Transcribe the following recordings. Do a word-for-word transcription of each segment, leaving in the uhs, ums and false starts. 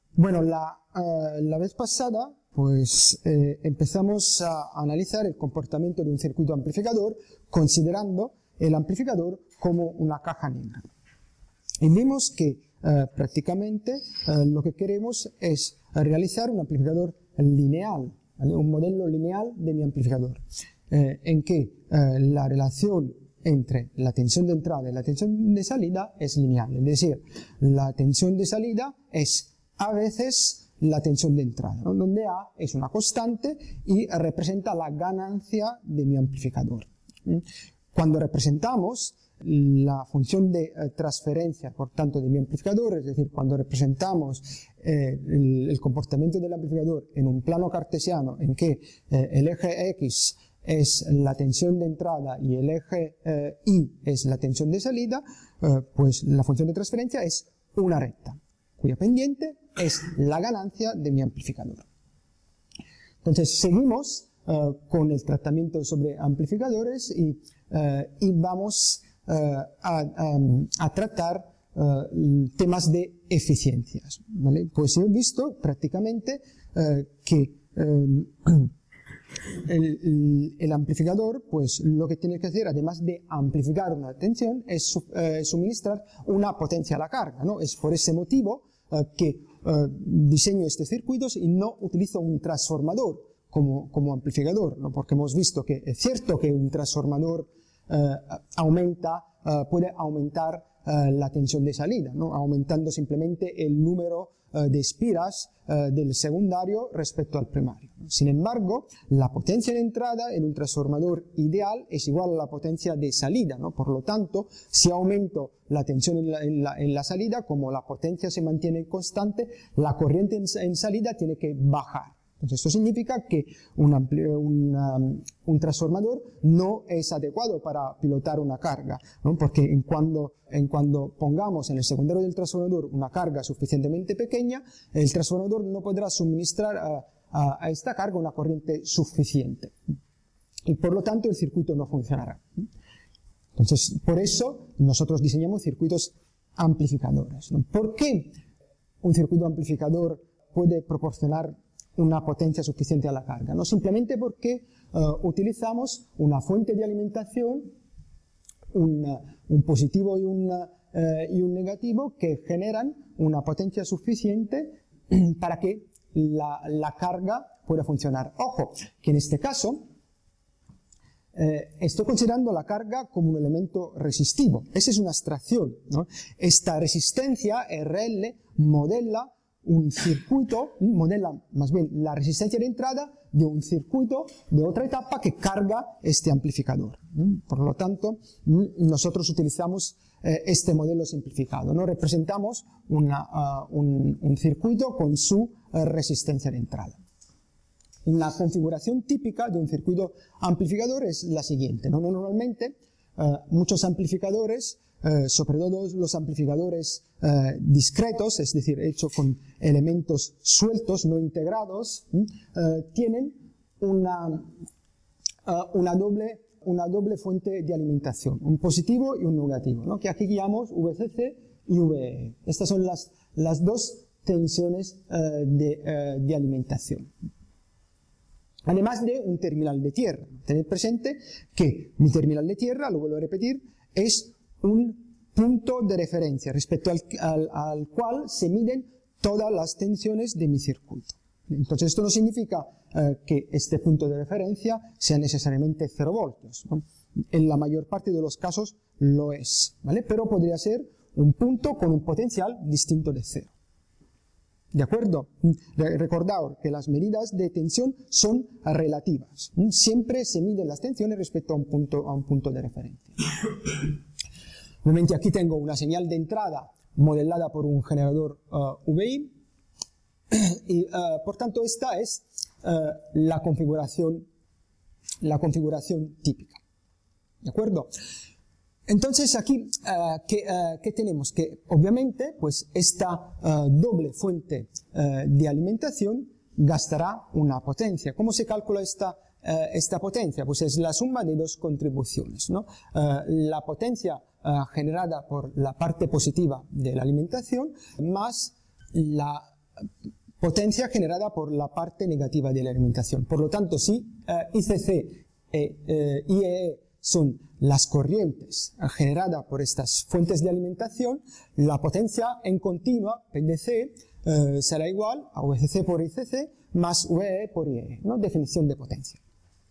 Bueno, la, uh, la vez pasada pues eh, empezamos a analizar el comportamiento de un circuito amplificador considerando el amplificador como una caja negra. Y vimos que uh, prácticamente uh, lo que queremos es realizar un amplificador lineal, ¿vale? Un modelo lineal de mi amplificador, eh, en que uh, la relación entre la tensión de entrada y la tensión de salida es lineal, es decir, la tensión de salida es a veces la tensión de entrada, ¿no? Donde A es una constante y representa la ganancia de mi amplificador. Cuando representamos la función de eh, transferencia, por tanto, de mi amplificador, es decir, cuando representamos eh, el, el comportamiento del amplificador en un plano cartesiano en que eh, el eje X es la tensión de entrada y el eje eh, Y es la tensión de salida, eh, pues la función de transferencia es una recta, cuya pendiente es la ganancia de mi amplificador. Entonces, seguimos uh, con el tratamiento sobre amplificadores y, uh, y vamos uh, a, um, a tratar uh, temas de eficiencias, ¿vale? Pues hemos visto prácticamente uh, que um, el, el, el amplificador, pues lo que tiene que hacer, además de amplificar una tensión, es su, uh, suministrar una potencia a la carga, ¿no? Es por ese motivo uh, que Uh, diseño estos circuitos y no utilizo un transformador como, como amplificador, ¿no? Porque hemos visto que es cierto que un transformador uh, aumenta, uh, puede aumentar uh, la tensión de salida, ¿no? Aumentando simplemente el número uh, de espiras uh, del secundario respecto al primario. Sin embargo, la potencia de entrada en un transformador ideal es igual a la potencia de salida, ¿no? Por lo tanto, si aumento la tensión en la, en, la, en la salida, como la potencia se mantiene constante, la corriente en, en salida tiene que bajar. Entonces, esto significa que un, un, um, un transformador no es adecuado para pilotar una carga, ¿no? Porque en cuando, en cuando pongamos en el secundario del transformador una carga suficientemente pequeña, el transformador no podrá suministrar a, a, a esta carga una corriente suficiente. Y por lo tanto, el circuito no funcionará. Entonces, por eso nosotros diseñamos circuitos amplificadores, ¿no? ¿Por qué un circuito amplificador puede proporcionar una potencia suficiente a la carga? No simplemente porque uh, utilizamos una fuente de alimentación, un, uh, un positivo y un, uh, y un negativo que generan una potencia suficiente para que la, la carga pueda funcionar. Ojo, que en este caso Eh, estoy considerando la carga como un elemento resistivo. Esa es una abstracción, ¿no? Esta resistencia R L modela un circuito, modela más bien la resistencia de entrada de un circuito de otra etapa que carga este amplificador. Por lo tanto, nosotros utilizamos eh, este modelo simplificado, ¿no? Representamos una, uh, un, un circuito con su uh, resistencia de entrada. La configuración típica de un circuito amplificador es la siguiente, ¿no? Normalmente, uh, muchos amplificadores, uh, sobre todo los amplificadores uh, discretos, es decir, hechos con elementos sueltos, no integrados, uh, tienen una, uh, una, doble, una doble fuente de alimentación, un positivo y un negativo, ¿no? Que aquí llamamos V C C y V E. Estas son las, las dos tensiones uh, de, uh, de alimentación. Además de un terminal de tierra. Tened presente que mi terminal de tierra, lo vuelvo a repetir, es un punto de referencia respecto al, al, al cual se miden todas las tensiones de mi circuito. Entonces, esto no significa eh, que este punto de referencia sea necesariamente cero voltios, ¿no? En la mayor parte de los casos lo es, ¿vale? Pero podría ser un punto con un potencial distinto de cero. ¿De acuerdo? Recordad que las medidas de tensión son relativas. Siempre se miden las tensiones respecto a un punto, a un punto de referencia. Obviamente aquí tengo una señal de entrada modelada por un generador uh, V I y uh, por tanto esta es uh, la configuración, la configuración típica. ¿De acuerdo? Entonces aquí, uh, ¿qué, uh, ¿qué tenemos? Que obviamente pues esta uh, doble fuente uh, de alimentación gastará una potencia. ¿Cómo se calcula esta, uh, esta potencia? Pues es la suma de dos contribuciones, ¿no? Uh, la potencia uh, generada por la parte positiva de la alimentación más la potencia generada por la parte negativa de la alimentación. Por lo tanto, si uh, I C C e uh, I E E son las corrientes generadas por estas fuentes de alimentación, la potencia en continua, P D C, uh, será igual a V C C por I C C más V E E por I E E, ¿no? Definición de potencia.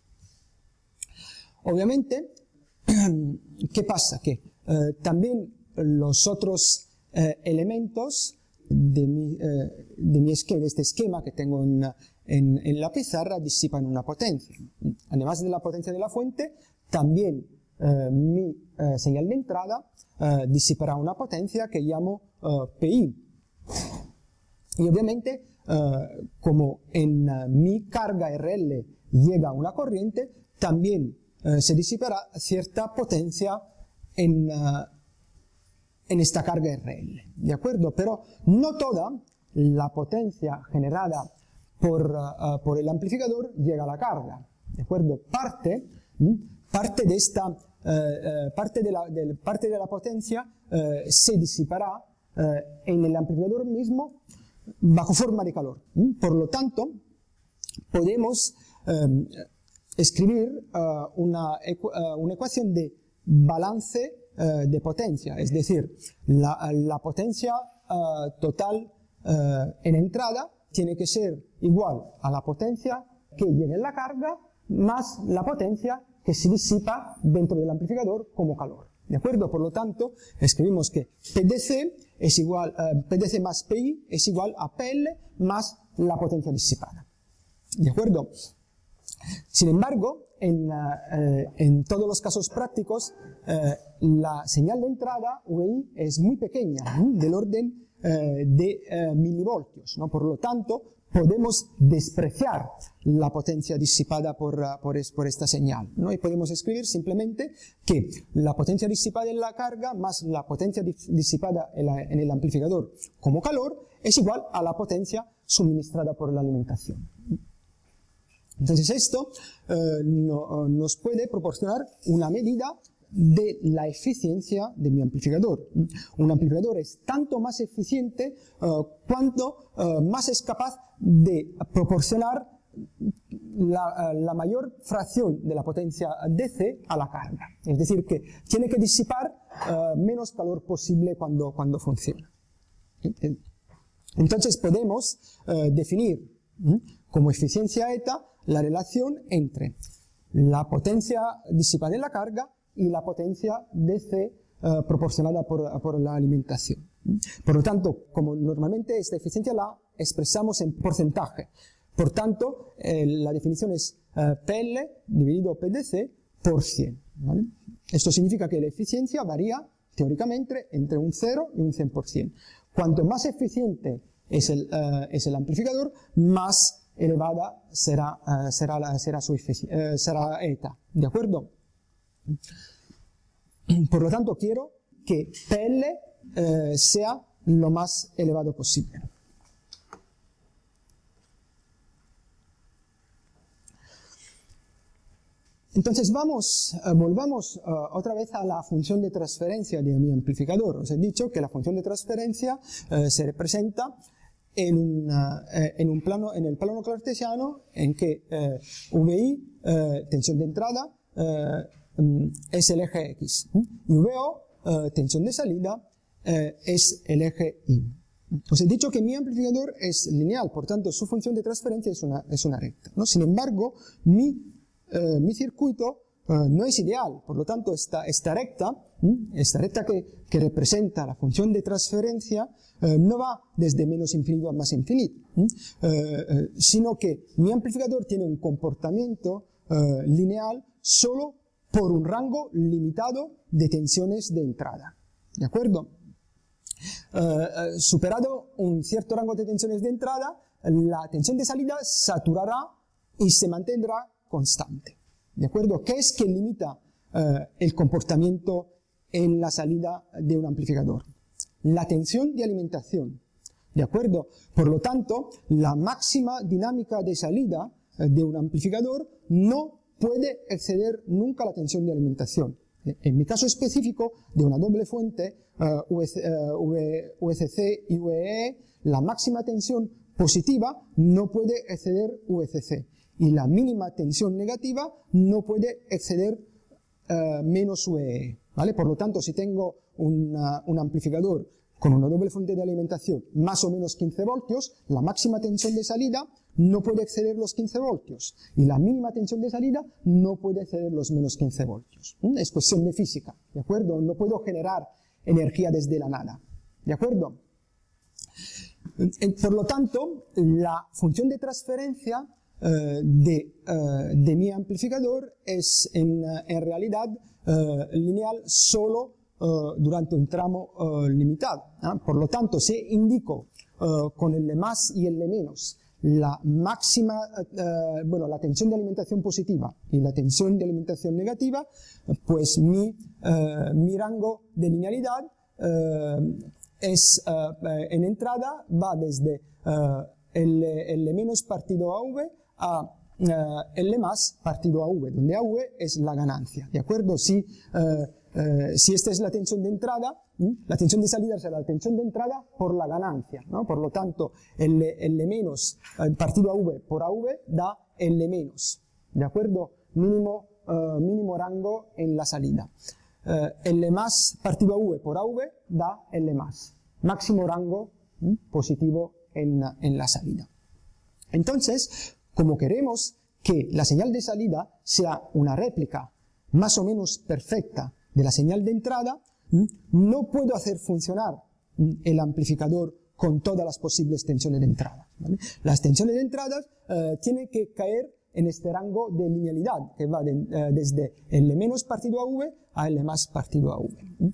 Obviamente, ¿qué pasa? Que uh, también los otros uh, elementos de mi, eh, de, mi esquema, de este esquema que tengo en, en, en la pizarra disipan una potencia. Además de la potencia de la fuente, también eh, mi eh, señal de entrada eh, disipará una potencia que llamo eh, P I. Y obviamente, eh, como en uh, mi carga R L llega una corriente, también eh, se disipará cierta potencia en... Uh, en esta carga R L, ¿de acuerdo? Pero no toda la potencia generada por, uh, por el amplificador llega a la carga, ¿de acuerdo? Parte, ¿m? parte, de, esta, uh, uh, parte, de, la, de, parte de la potencia uh, se disipará uh, en el amplificador mismo bajo forma de calor. ¿m? Por lo tanto, podemos um, escribir uh, una, ecu uh, una ecuación de balance de potencia, es decir, la, la potencia uh, total uh, en entrada tiene que ser igual a la potencia que llega en la carga más la potencia que se disipa dentro del amplificador como calor, ¿de acuerdo? Por lo tanto, escribimos que P D C es igual, uh, P D C más P I es igual a P L más la potencia disipada, ¿de acuerdo? Sin embargo, en, uh, en todos los casos prácticos, uh, la señal de entrada, V I, es muy pequeña, ¿no? Del orden uh, de uh, milivoltios, ¿no? Por lo tanto, podemos despreciar la potencia disipada por, uh, por, es, por esta señal, ¿no? Y podemos escribir simplemente que la potencia disipada en la carga más la potencia disipada en, la, en el amplificador como calor es igual a la potencia suministrada por la alimentación. Entonces esto eh, no, nos puede proporcionar una medida de la eficiencia de mi amplificador. Un amplificador es tanto más eficiente eh, cuanto eh, más es capaz de proporcionar la, la mayor fracción de la potencia D C a la carga. Es decir, que tiene que disipar eh, menos calor posible cuando, cuando funciona. Entonces podemos eh, definir ¿eh? como eficiencia eta la relación entre la potencia disipada en la carga y la potencia D C uh, proporcionada por, por la alimentación. Por lo tanto, como normalmente esta eficiencia la expresamos en porcentaje, por tanto, eh, la definición es uh, P L dividido P D C por cien. ¿Vale? Esto significa que la eficiencia varía teóricamente entre un cero y un cien por ciento. Cuanto más eficiente es el, uh, es el amplificador, más elevada será, uh, será, la, será su uh, será eta, ¿de acuerdo? Por lo tanto, quiero que P L uh, sea lo más elevado posible. Entonces vamos, uh, volvamos uh, otra vez a la función de transferencia de mi amplificador. Os he dicho que la función de transferencia uh, se representa En, una, eh, en, un plano, en el plano cartesiano en que eh, V I, eh, tensión de entrada, eh, es el eje X y V O, eh, tensión de salida, eh, es el eje Y. Os he dicho que mi amplificador es lineal, por tanto su función de transferencia es una, es una recta, ¿no? Sin embargo, mi, eh, mi circuito Uh, no es ideal, por lo tanto esta, esta recta, ¿m? esta recta que, que representa la función de transferencia uh, no va desde menos infinito a más infinito, uh, uh, sino que mi amplificador tiene un comportamiento uh, lineal solo por un rango limitado de tensiones de entrada, ¿de acuerdo? Uh, uh, superado un cierto rango de tensiones de entrada, la tensión de salida saturará y se mantendrá constante. ¿De acuerdo? ¿Qué es que limita uh, el comportamiento en la salida de un amplificador? La tensión de alimentación. ¿De acuerdo? Por lo tanto, la máxima dinámica de salida uh, de un amplificador no puede exceder nunca la tensión de alimentación. En mi caso específico, de una doble fuente, uh, V C C y V E E, la máxima tensión positiva no puede exceder V C C y la mínima tensión negativa no puede exceder uh, menos V E E, ¿vale? Por lo tanto, si tengo una, un amplificador con una doble fuente de alimentación más o menos quince voltios, la máxima tensión de salida no puede exceder los quince voltios y la mínima tensión de salida no puede exceder los menos quince voltios. ¿Mm? Es cuestión de física, ¿de acuerdo? No puedo generar energía desde la nada, ¿de acuerdo? Por lo tanto, la función de transferencia eh, de, eh, de mi amplificador es en, en realidad eh, lineal solo Uh, durante un tramo uh, limitado. ¿eh? Por lo tanto, si indico uh, con el más y el menos la máxima, uh, bueno, la tensión de alimentación positiva y la tensión de alimentación negativa, pues mi, uh, mi rango de linealidad uh, es, uh, en entrada, va desde uh, el, el menos partido a V a uh, L más partido a V, donde a V es la ganancia, ¿de acuerdo? Si uh, Uh, si esta es la tensión de entrada, ¿m? la tensión de salida será la tensión de entrada por la ganancia, ¿no? Por lo tanto, el L menos uh, partido a V por A V da L menos, ¿de acuerdo? Mínimo, uh, mínimo rango en la salida. Uh, L más partido a V por A V da L más, máximo rango ¿m? positivo en, en la salida. Entonces, como queremos que la señal de salida sea una réplica más o menos perfecta de la señal de entrada, no puedo hacer funcionar el amplificador con todas las posibles tensiones de entrada, ¿vale? Las tensiones de entrada eh, tienen que caer en este rango de linealidad que va de, eh, desde L menos partido a V a L más partido a V.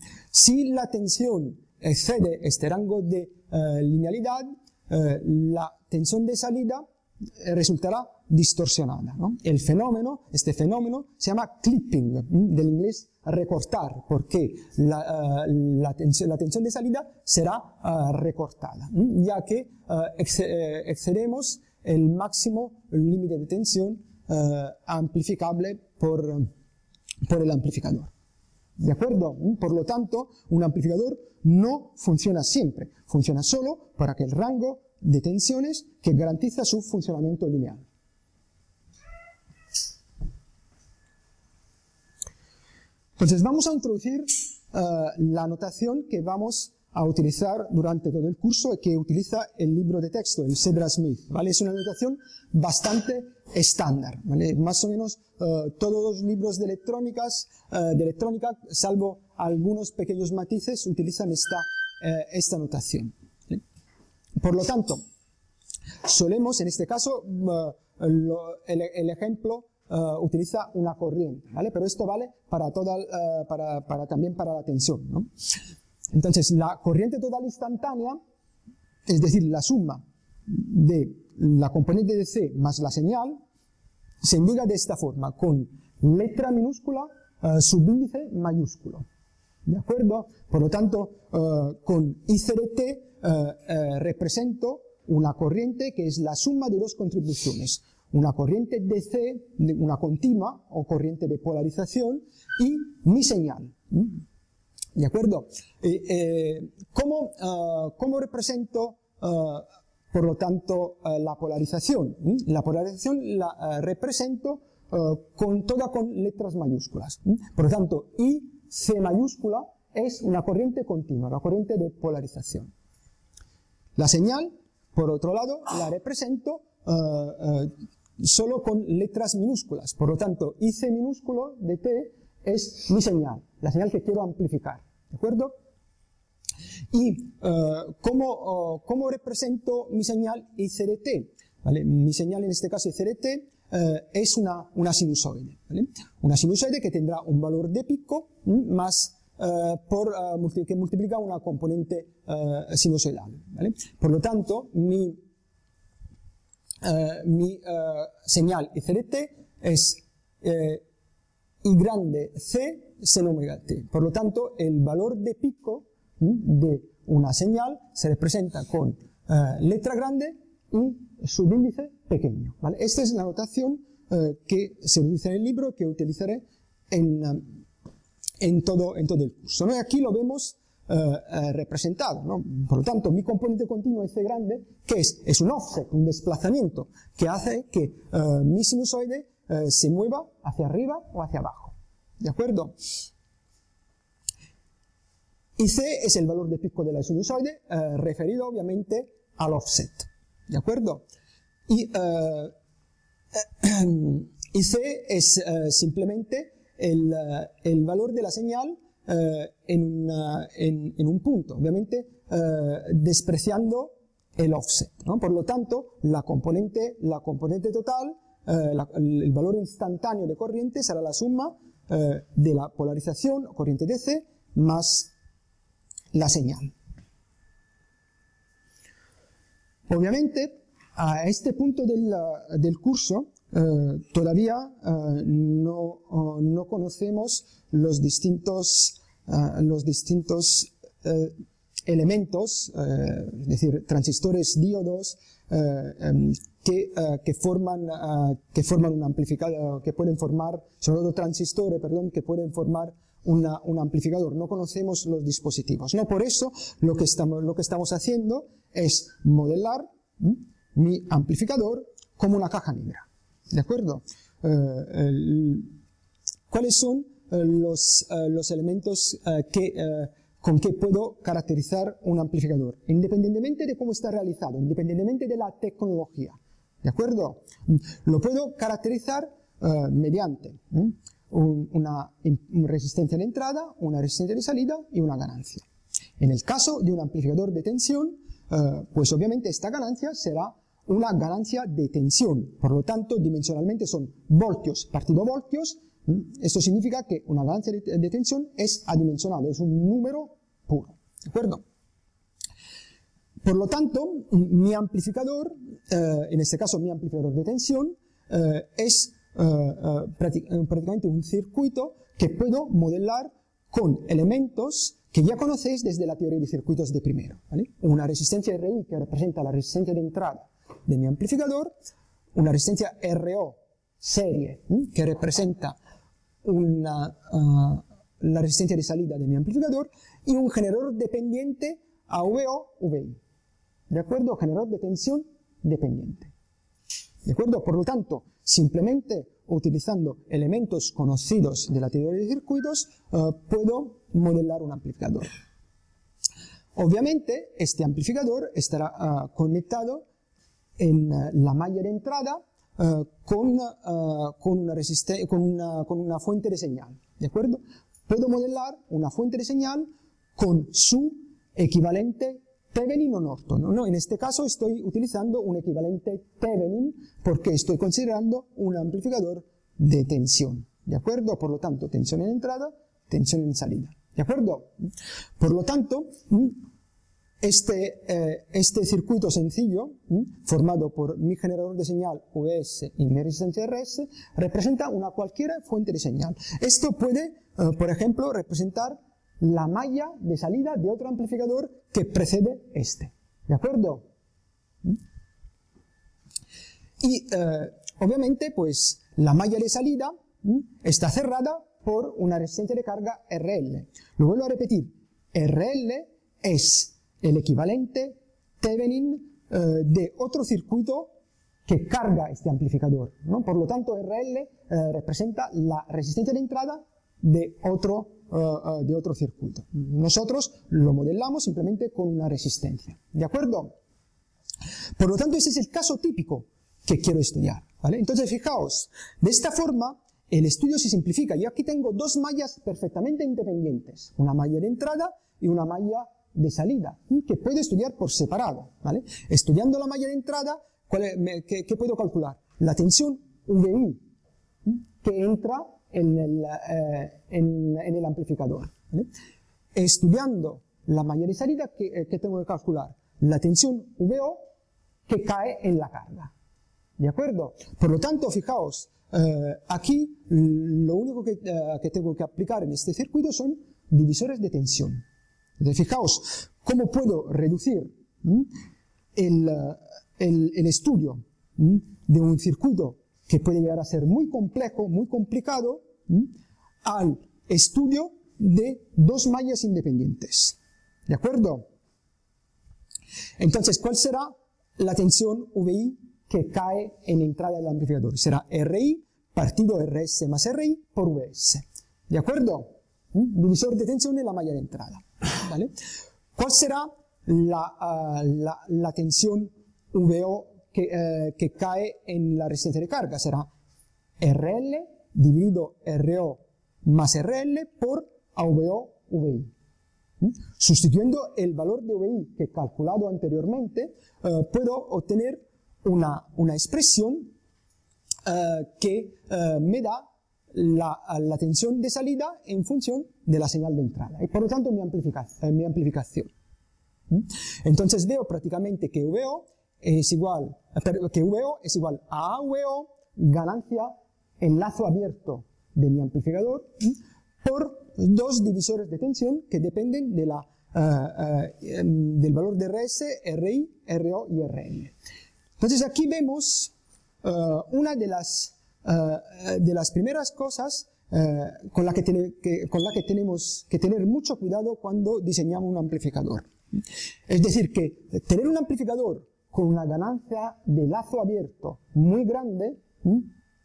Si la tensión excede este rango de eh, linealidad, eh, la tensión de salida resultará distorsionada, ¿no? El fenómeno, este fenómeno se llama clipping, ¿eh? del inglés recortar, porque la, uh, la, tensión, la tensión de salida será uh, recortada, ¿eh? ya que uh, ex, eh, excedemos el máximo límite de tensión uh, amplificable por, por el amplificador. ¿De acuerdo? Por lo tanto, un amplificador no funciona siempre, funciona solo para aquel rango de tensiones que garantiza su funcionamiento lineal. Entonces vamos a introducir uh, la notación que vamos a utilizar durante todo el curso y que utiliza el libro de texto, el Zebra-Smith, ¿vale? Es una notación bastante estándar, ¿vale? Más o menos uh, todos los libros de, electrónicas, uh, de electrónica, salvo algunos pequeños matices, utilizan esta, uh, esta notación, ¿sí? Por lo tanto, solemos, en este caso, uh, lo, el, el ejemplo Uh, utiliza una corriente, ¿vale? Pero esto vale para toda, uh, para, para, también para la tensión, ¿no? Entonces, la corriente total instantánea, es decir, la suma de la componente de C más la señal, se indica de esta forma, con letra minúscula, uh, subíndice mayúsculo, ¿de acuerdo? Por lo tanto, uh, con I C de T uh, uh, represento una corriente que es la suma de dos contribuciones. Una corriente D C, una continua o corriente de polarización, y mi señal. ¿De acuerdo? Eh, eh, ¿cómo, uh, ¿Cómo represento, uh, por lo tanto, uh, la polarización? ¿Mm? La polarización la uh, represento uh, con, toda con letras mayúsculas. ¿Mm? Por lo tanto, I C mayúscula es una corriente continua, la corriente de polarización. La señal, por otro lado, la represento uh, uh, solo con letras minúsculas. Por lo tanto, I C minúsculo de T es mi señal, la señal que quiero amplificar, ¿de acuerdo? ¿Y uh, ¿cómo, uh, cómo represento mi señal I C de T? ¿Vale? Mi señal, en este caso I C de T, uh, es una, una sinusoide, ¿vale? Una sinusoide que tendrá un valor de pico más uh, por, uh, multi que multiplica una componente uh, sinusoidal, ¿vale? Por lo tanto, mi Uh, mi uh, señal I C de T es uh, I grande C sen omega T. Por lo tanto, el valor de pico ¿m? de una señal se representa con uh, letra grande y subíndice pequeño, ¿vale? Esta es la notación uh, que se utiliza en el libro, que utilizaré en, uh, en todo, en todo el curso, ¿no? Y aquí lo vemos eh, eh, representado, ¿no? Por lo tanto, mi componente continuo es C grande, que es, es un offset, un desplazamiento, que hace que eh, mi sinusoide eh, se mueva hacia arriba o hacia abajo. ¿De acuerdo? Y C es el valor de pico de la sinusoide, eh, referido obviamente al offset. ¿De acuerdo? Y, eh, eh, y C es eh, simplemente el, uh, el valor de la señal uh, en, una, en, en un punto, obviamente uh, despreciando el offset, ¿no? Por lo tanto, la componente, la componente total, uh, la, el valor instantáneo de corriente será la suma uh, de la polarización, corriente D C, más la señal. Obviamente, a este punto del, del curso, Uh, todavía uh, no, uh, no conocemos los distintos, uh, los distintos uh, elementos, uh, es decir, transistores diodos uh, um, que, uh, que, forman, uh, que forman un amplificador, que pueden formar, sobre todo transistores, perdón, que pueden formar una, un amplificador. No conocemos los dispositivos, ¿no? Por eso lo que estamos, lo que estamos haciendo es modelar ¿m? mi amplificador como una caja negra. ¿De acuerdo? Uh, el, ¿Cuáles son uh, los, uh, los elementos uh, que, uh, con que puedo caracterizar un amplificador? Independientemente de cómo está realizado, independientemente de la tecnología. ¿De acuerdo? Lo puedo caracterizar uh, mediante ¿eh? un, una, una resistencia de entrada, una resistencia de salida y una ganancia. En el caso de un amplificador de tensión, uh, pues obviamente esta ganancia será una ganancia de tensión, por lo tanto, dimensionalmente son voltios partido voltios. Esto significa que una ganancia de, de tensión es adimensionado, es un número puro, ¿de acuerdo? Por lo tanto, mi amplificador, eh, en este caso mi amplificador de tensión, eh, es eh, eh, prácticamente un circuito que puedo modelar con elementos que ya conocéis desde la teoría de circuitos de primero, ¿vale? Una resistencia R I que representa la resistencia de entrada de mi amplificador, una resistencia R O serie ¿eh? que representa una, uh, la resistencia de salida de mi amplificador y un generador dependiente A V O V I. ¿De acuerdo? Generador de tensión dependiente. ¿De acuerdo? Por lo tanto, simplemente utilizando elementos conocidos de la teoría de circuitos, uh, puedo modelar un amplificador. Obviamente, este amplificador estará uh, conectado en uh, la malla de entrada uh, con, uh, con, una con, una, con una fuente de señal. ¿De acuerdo? Puedo modelar una fuente de señal con su equivalente Thevenin o Norton, ¿no? En este caso estoy utilizando un equivalente Thevenin porque estoy considerando un amplificador de tensión, ¿de acuerdo? Por lo tanto, tensión en entrada, tensión en salida, ¿de acuerdo? Por lo tanto, este, eh, este circuito sencillo, formado por mi generador de señal V S y mi resistencia R S, representa una cualquiera fuente de señal. Esto puede, eh, por ejemplo, representar la malla de salida de otro amplificador que precede este, ¿de acuerdo? Y eh, obviamente pues la malla de salida ¿m? está cerrada por una resistencia de carga R L. Lo vuelvo a repetir, R L es el equivalente Thevenin eh, de otro circuito que carga este amplificador, ¿no? Por lo tanto R L eh, representa la resistencia de entrada de otro Uh, uh, de otro circuito. Nosotros lo modelamos simplemente con una resistencia, ¿de acuerdo? Por lo tanto, ese es el caso típico que quiero estudiar, ¿vale? Entonces, fijaos, de esta forma el estudio se simplifica. Yo aquí tengo dos mallas perfectamente independientes, una malla de entrada y una malla de salida, que puedo estudiar por separado, ¿vale? Estudiando la malla de entrada, ¿cuál es, me, qué, ¿qué puedo calcular? La tensión V I que entra En el, eh, en, en el amplificador, ¿vale? Estudiando la malla de salida, que, eh, que tengo que calcular la tensión V O que cae en la carga, ¿de acuerdo? Por lo tanto, fijaos, eh, aquí lo único que, eh, que tengo que aplicar en este circuito son divisores de tensión. Entonces, fijaos cómo puedo reducir ¿m? el, el, el estudio ¿m? de un circuito que puede llegar a ser muy complejo, muy complicado, ¿m? al estudio de dos mallas independientes. ¿De acuerdo? Entonces, ¿cuál será la tensión V I que cae en la entrada del amplificador? Será R I partido R S más R I por V S. ¿De acuerdo? ¿Mm? Divisor de tensión en la malla de entrada. ¿Vale? ¿Cuál será la, uh, la, la tensión V O que, uh, que cae en la resistencia de carga? Será R L dividido R O más R L por A V O V I. ¿Mm? Sustituyendo el valor de V I que he calculado anteriormente, uh, puedo obtener una, una expresión uh, que uh, me da la, la tensión de salida en función de la señal de entrada y por lo tanto mi, amplifica, eh, mi amplificación. ¿Mm? Entonces veo prácticamente que V O es igual, que V O es igual a A V O ganancia en lazo abierto de mi amplificador, ¿sí?, por dos divisores de tensión que dependen de la, uh, uh, del valor de R S, R I, R O y R L. Entonces aquí vemos uh, una de las, uh, de las primeras cosas uh, con, la que tiene, que, con la que tenemos que tener mucho cuidado cuando diseñamos un amplificador. Es decir, que tener un amplificador con una ganancia de lazo abierto muy grande, ¿sí?,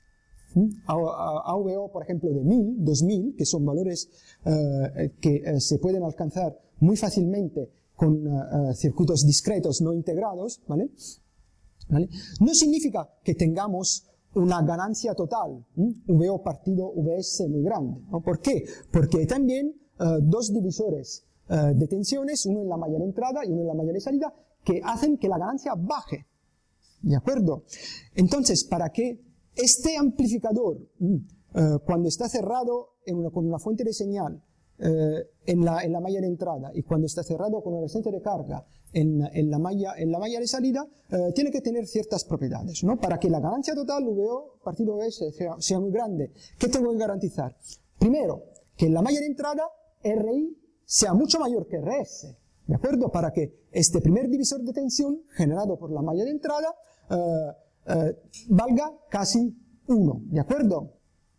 A V O, por ejemplo, de mil, dos mil, que son valores uh, que uh, se pueden alcanzar muy fácilmente con uh, circuitos discretos no integrados, ¿vale? ¿Vale? No significa que tengamos una ganancia total, ¿sí?, V O partido V S muy grande, ¿no? ¿Por qué? Porque también uh, dos divisores uh, de tensiones, uno en la malla de entrada y uno en la malla de salida, que hacen que la ganancia baje, ¿de acuerdo? Entonces, para que este amplificador, uh, cuando está cerrado en una, con una fuente de señal uh, en, la, en la malla de entrada y cuando está cerrado con una resistencia de carga en, en, la, malla, en la malla de salida, uh, tiene que tener ciertas propiedades, ¿no? Para que la ganancia total V O partido V S sea, sea muy grande, ¿qué tengo que garantizar? Primero, que en la malla de entrada R I sea mucho mayor que R S, ¿de acuerdo? Para que este primer divisor de tensión generado por la malla de entrada uh, Uh, valga casi uno, ¿de acuerdo?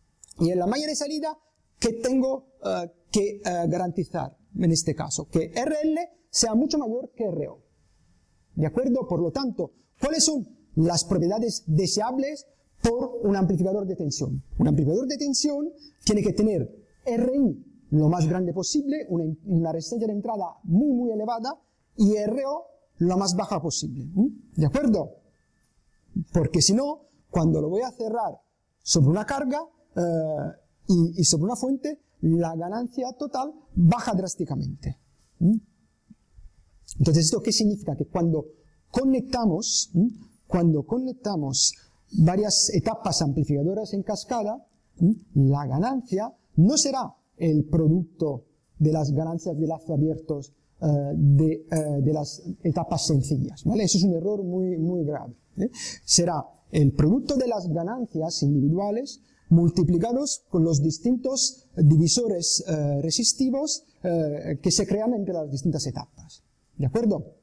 Y en la malla de salida, ¿qué tengo uh, que uh, garantizar en este caso? Que R L sea mucho mayor que R O, ¿de acuerdo? Por lo tanto, ¿cuáles son las propiedades deseables por un amplificador de tensión? Un amplificador de tensión tiene que tener R I lo más grande posible, una, una resistencia de entrada muy muy elevada, y R O lo más baja posible, ¿de acuerdo? Porque si no, cuando lo voy a cerrar sobre una carga eh, y, y sobre una fuente, la ganancia total baja drásticamente. ¿Mm? Entonces, ¿esto qué significa? Que cuando conectamos, ¿Mm? cuando conectamos varias etapas amplificadoras en cascada, ¿Mm? la ganancia no será el producto de las ganancias de lazo abiertos uh, de, uh, de las etapas sencillas, ¿vale? Eso es un error muy, muy grave. ¿Eh? Será el producto de las ganancias individuales multiplicados con los distintos divisores eh, resistivos eh, que se crean entre las distintas etapas. ¿De acuerdo?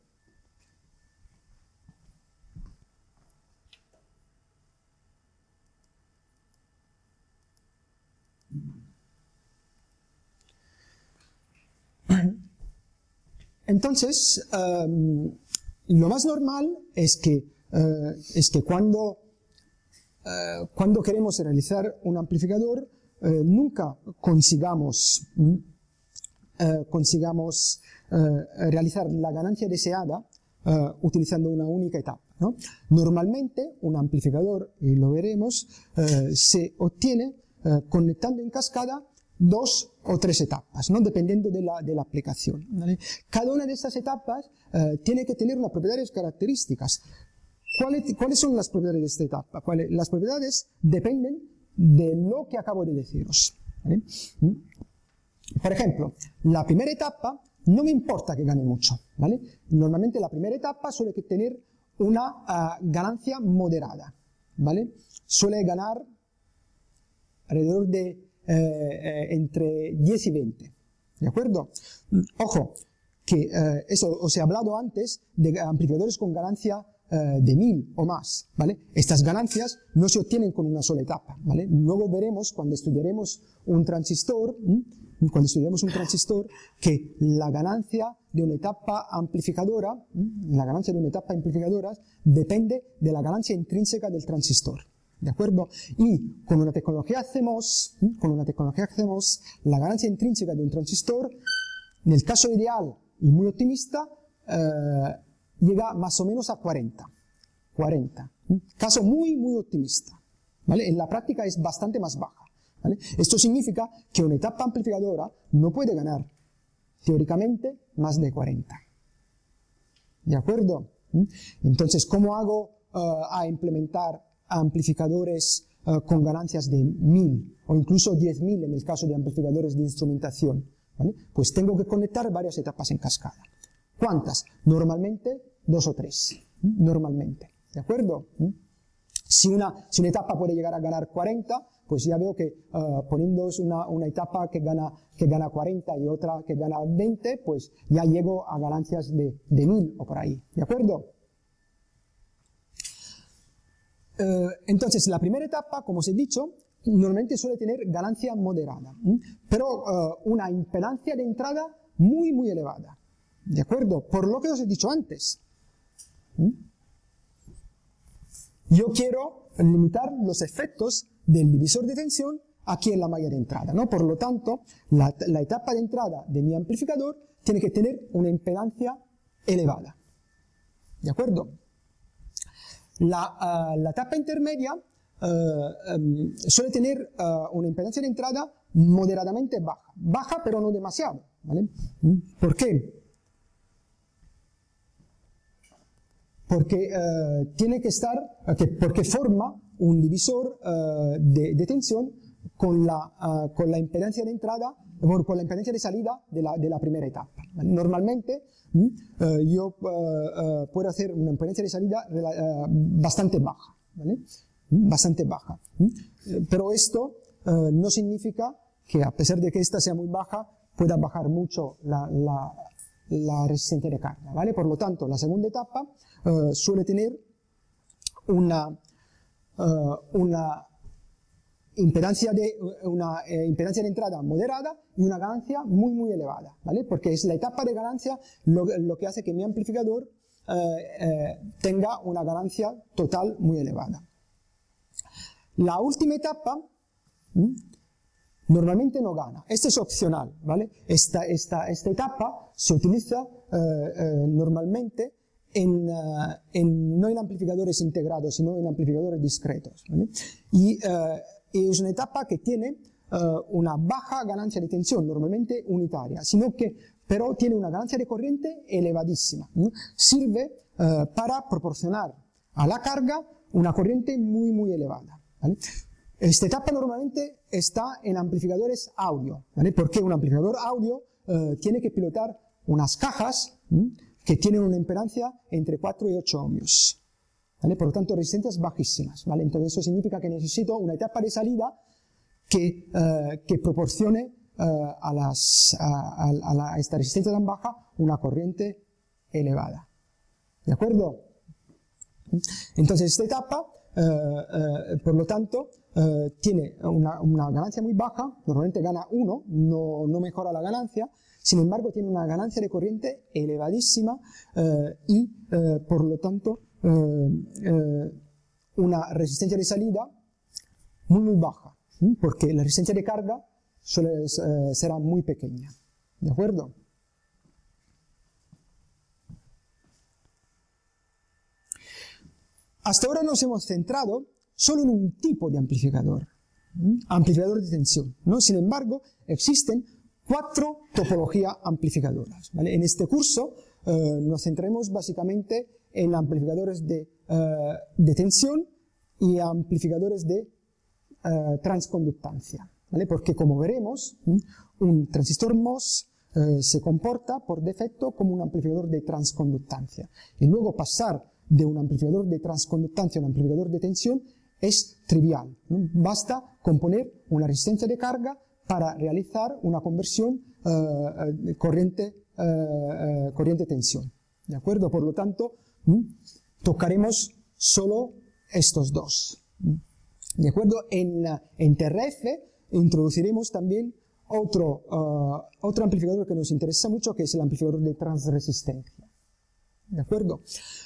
Entonces, um, lo más normal es que Uh, es que cuando, uh, cuando queremos realizar un amplificador, uh, nunca consigamos, uh, consigamos uh, realizar la ganancia deseada uh, utilizando una única etapa, ¿no? Normalmente, un amplificador, y lo veremos, uh, se obtiene uh, conectando en cascada dos o tres etapas, ¿no? Dependiendo de la, de la aplicación, ¿vale? Cada una de estas etapas uh, tiene que tener unas propiedades características. ¿Cuáles, ¿Cuáles son las propiedades de esta etapa? ¿Cuáles? Las propiedades dependen de lo que acabo de deciros, ¿vale? Por ejemplo, la primera etapa no me importa que gane mucho, ¿vale? Normalmente la primera etapa suele tener una uh, ganancia moderada, ¿vale? Suele ganar alrededor de eh, eh, entre diez y veinte, ¿de acuerdo? Ojo, que eh, eso os he hablado antes de amplificadores con ganancia de mil o más, ¿vale? Estas ganancias no se obtienen con una sola etapa, ¿vale? Luego veremos, cuando estudiaremos un transistor, ¿m? cuando estudiamos un transistor, que la ganancia de una etapa amplificadora, la ganancia de una etapa amplificadora depende de la ganancia intrínseca del transistor. ¿De acuerdo? Y con una tecnología C M O S, con una tecnología C M O S, la ganancia intrínseca de un transistor, en el caso ideal y muy optimista, eh, llega más o menos a cuarenta. cuarenta. Caso muy, muy optimista. ¿Vale? En la práctica es bastante más baja. ¿Vale? Esto significa que una etapa amplificadora no puede ganar, teóricamente, más de cuarenta. ¿De acuerdo? Entonces, ¿cómo hago uh, a implementar amplificadores uh, con ganancias de mil o incluso diez mil en el caso de amplificadores de instrumentación? ¿Vale? Pues tengo que conectar varias etapas en cascada. ¿Cuántas? Normalmente dos o tres. Normalmente. ¿De acuerdo? Si una, si una etapa puede llegar a ganar cuarenta, pues ya veo que uh, poniendo una, una etapa que gana, que gana cuarenta y otra que gana veinte, pues ya llego a ganancias de, de mil o por ahí. ¿De acuerdo? Uh, entonces, la primera etapa, como os he dicho, normalmente suele tener ganancia moderada, ¿m? pero uh, una impedancia de entrada muy, muy elevada. ¿De acuerdo? Por lo que os he dicho antes. ¿M? Yo quiero limitar los efectos del divisor de tensión aquí en la malla de entrada, ¿no? Por lo tanto, la, la etapa de entrada de mi amplificador tiene que tener una impedancia elevada. ¿De acuerdo? La, uh, la etapa intermedia uh, um, suele tener uh, una impedancia de entrada moderadamente baja. Baja, pero no demasiado. ¿Vale? ¿Por qué? Porque uh, tiene que estar, okay, porque forma un divisor uh, de, de tensión con la, uh, con la impedancia de entrada, bueno, con la impedancia de salida de la, de la primera etapa. Normalmente uh, yo uh, uh, puedo hacer una impedancia de salida uh, bastante baja, ¿vale? Bastante baja. Pero esto uh, no significa que, a pesar de que esta sea muy baja, pueda bajar mucho la, la, la resistencia de carga, ¿vale? Por lo tanto, la segunda etapa uh, suele tener una, uh, una impedancia de, una, eh, impedancia de entrada moderada y una ganancia muy muy elevada, ¿vale? Porque es la etapa de ganancia lo, lo que hace que mi amplificador eh, eh, tenga una ganancia total muy elevada. La última etapa ¿m? normalmente no gana. Este es opcional, ¿vale? Esta, esta, esta etapa se utiliza eh, eh, normalmente en, uh, en, no en amplificadores integrados, sino en amplificadores discretos, ¿vale? Y uh, es una etapa que tiene uh, una baja ganancia de tensión, normalmente unitaria, sino que, pero tiene una ganancia de corriente elevadísima, ¿no? Sirve uh, para proporcionar a la carga una corriente muy, muy elevada, ¿vale? Esta etapa normalmente está en amplificadores audio, ¿vale? Porque un amplificador audio uh, tiene que pilotar unas cajas ¿sí? que tienen una impedancia entre cuatro y ocho ohmios, ¿vale? Por lo tanto, resistencias bajísimas, ¿vale? Entonces eso significa que necesito una etapa de salida que, uh, que proporcione uh, a, las, a, a, a, la, a esta resistencia tan baja una corriente elevada. ¿De acuerdo? Entonces esta etapa, uh, uh, por lo tanto, uh, tiene una, una ganancia muy baja, normalmente gana uno, no, no mejora la ganancia. Sin embargo, tiene una ganancia de corriente elevadísima eh, y, eh, por lo tanto, eh, eh, una resistencia de salida muy, muy baja, ¿sí? Porque la resistencia de carga suele, eh, será muy pequeña. ¿De acuerdo? Hasta ahora nos hemos centrado solo en un tipo de amplificador, ¿sí? Amplificador de tensión, ¿no? Sin embargo, existen cuatro topologías amplificadoras, ¿vale? En este curso eh, nos centraremos básicamente en amplificadores de, eh, de tensión y amplificadores de eh, transconductancia, ¿vale? Porque como veremos, un transistor M O S eh, se comporta por defecto como un amplificador de transconductancia. Y luego pasar de un amplificador de transconductancia a un amplificador de tensión es trivial, ¿no? Basta con poner una resistencia de carga para realizar una conversión uh, corriente, uh, uh, corriente-tensión. ¿De acuerdo? Por lo tanto, ¿m? tocaremos solo estos dos. ¿De acuerdo? En, en T R F introduciremos también otro, uh, otro amplificador que nos interesa mucho, que es el amplificador de transresistencia. ¿De acuerdo?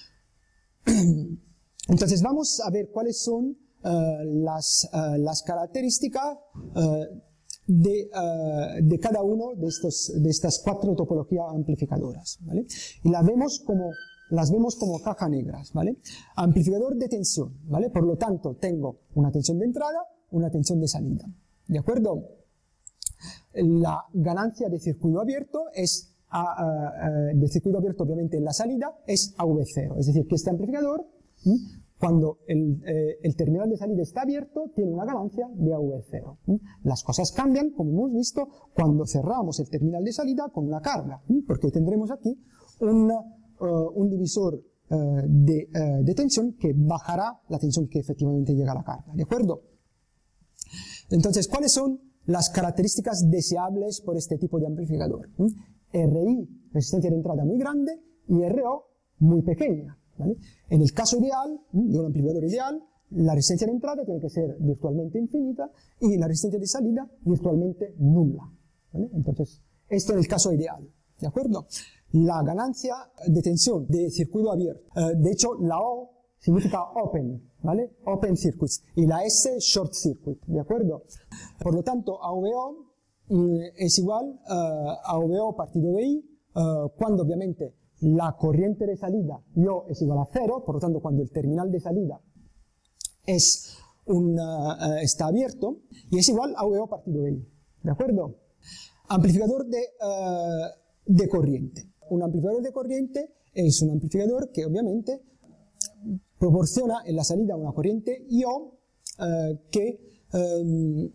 Entonces vamos a ver cuáles son uh, las, uh, las características uh, de, uh, de cada uno de, estos, de estas cuatro topologías amplificadoras, ¿vale? Y las vemos como, las vemos como cajas negras, ¿vale? Amplificador de tensión, ¿vale? Por lo tanto, tengo una tensión de entrada, una tensión de salida, ¿de acuerdo? La ganancia de circuito abierto es a, a, a, de circuito abierto, obviamente, en la salida es A V cero, es decir, que este amplificador, ¿m? cuando el, eh, el terminal de salida está abierto, tiene una ganancia de A V cero. ¿m? Las cosas cambian, como hemos visto, cuando cerramos el terminal de salida con una carga, ¿m? porque tendremos aquí un, uh, un divisor uh, de, uh, de tensión que bajará la tensión que efectivamente llega a la carga, ¿de acuerdo? Entonces, ¿cuáles son las características deseables por este tipo de amplificador? ¿m? R I, resistencia de entrada muy grande, y R O, muy pequeña, ¿vale? En el caso ideal, de un amplificador ideal, la resistencia de entrada tiene que ser virtualmente infinita y la resistencia de salida virtualmente nula, ¿vale? Entonces, esto es el caso ideal, ¿de acuerdo? La ganancia de tensión de circuito abierto, eh, de hecho, la O significa open, ¿vale? Open circuits, y la S, short circuit, ¿de acuerdo? Por lo tanto, A V O es igual uh, a V O partido V I, uh, cuando obviamente la corriente de salida I O es igual a cero, por lo tanto cuando el terminal de salida es un, uh, está abierto, y es igual a V O partido V I, ¿de acuerdo? Amplificador de, uh, de corriente. Un amplificador de corriente es un amplificador que obviamente proporciona en la salida una corriente I O uh, que um,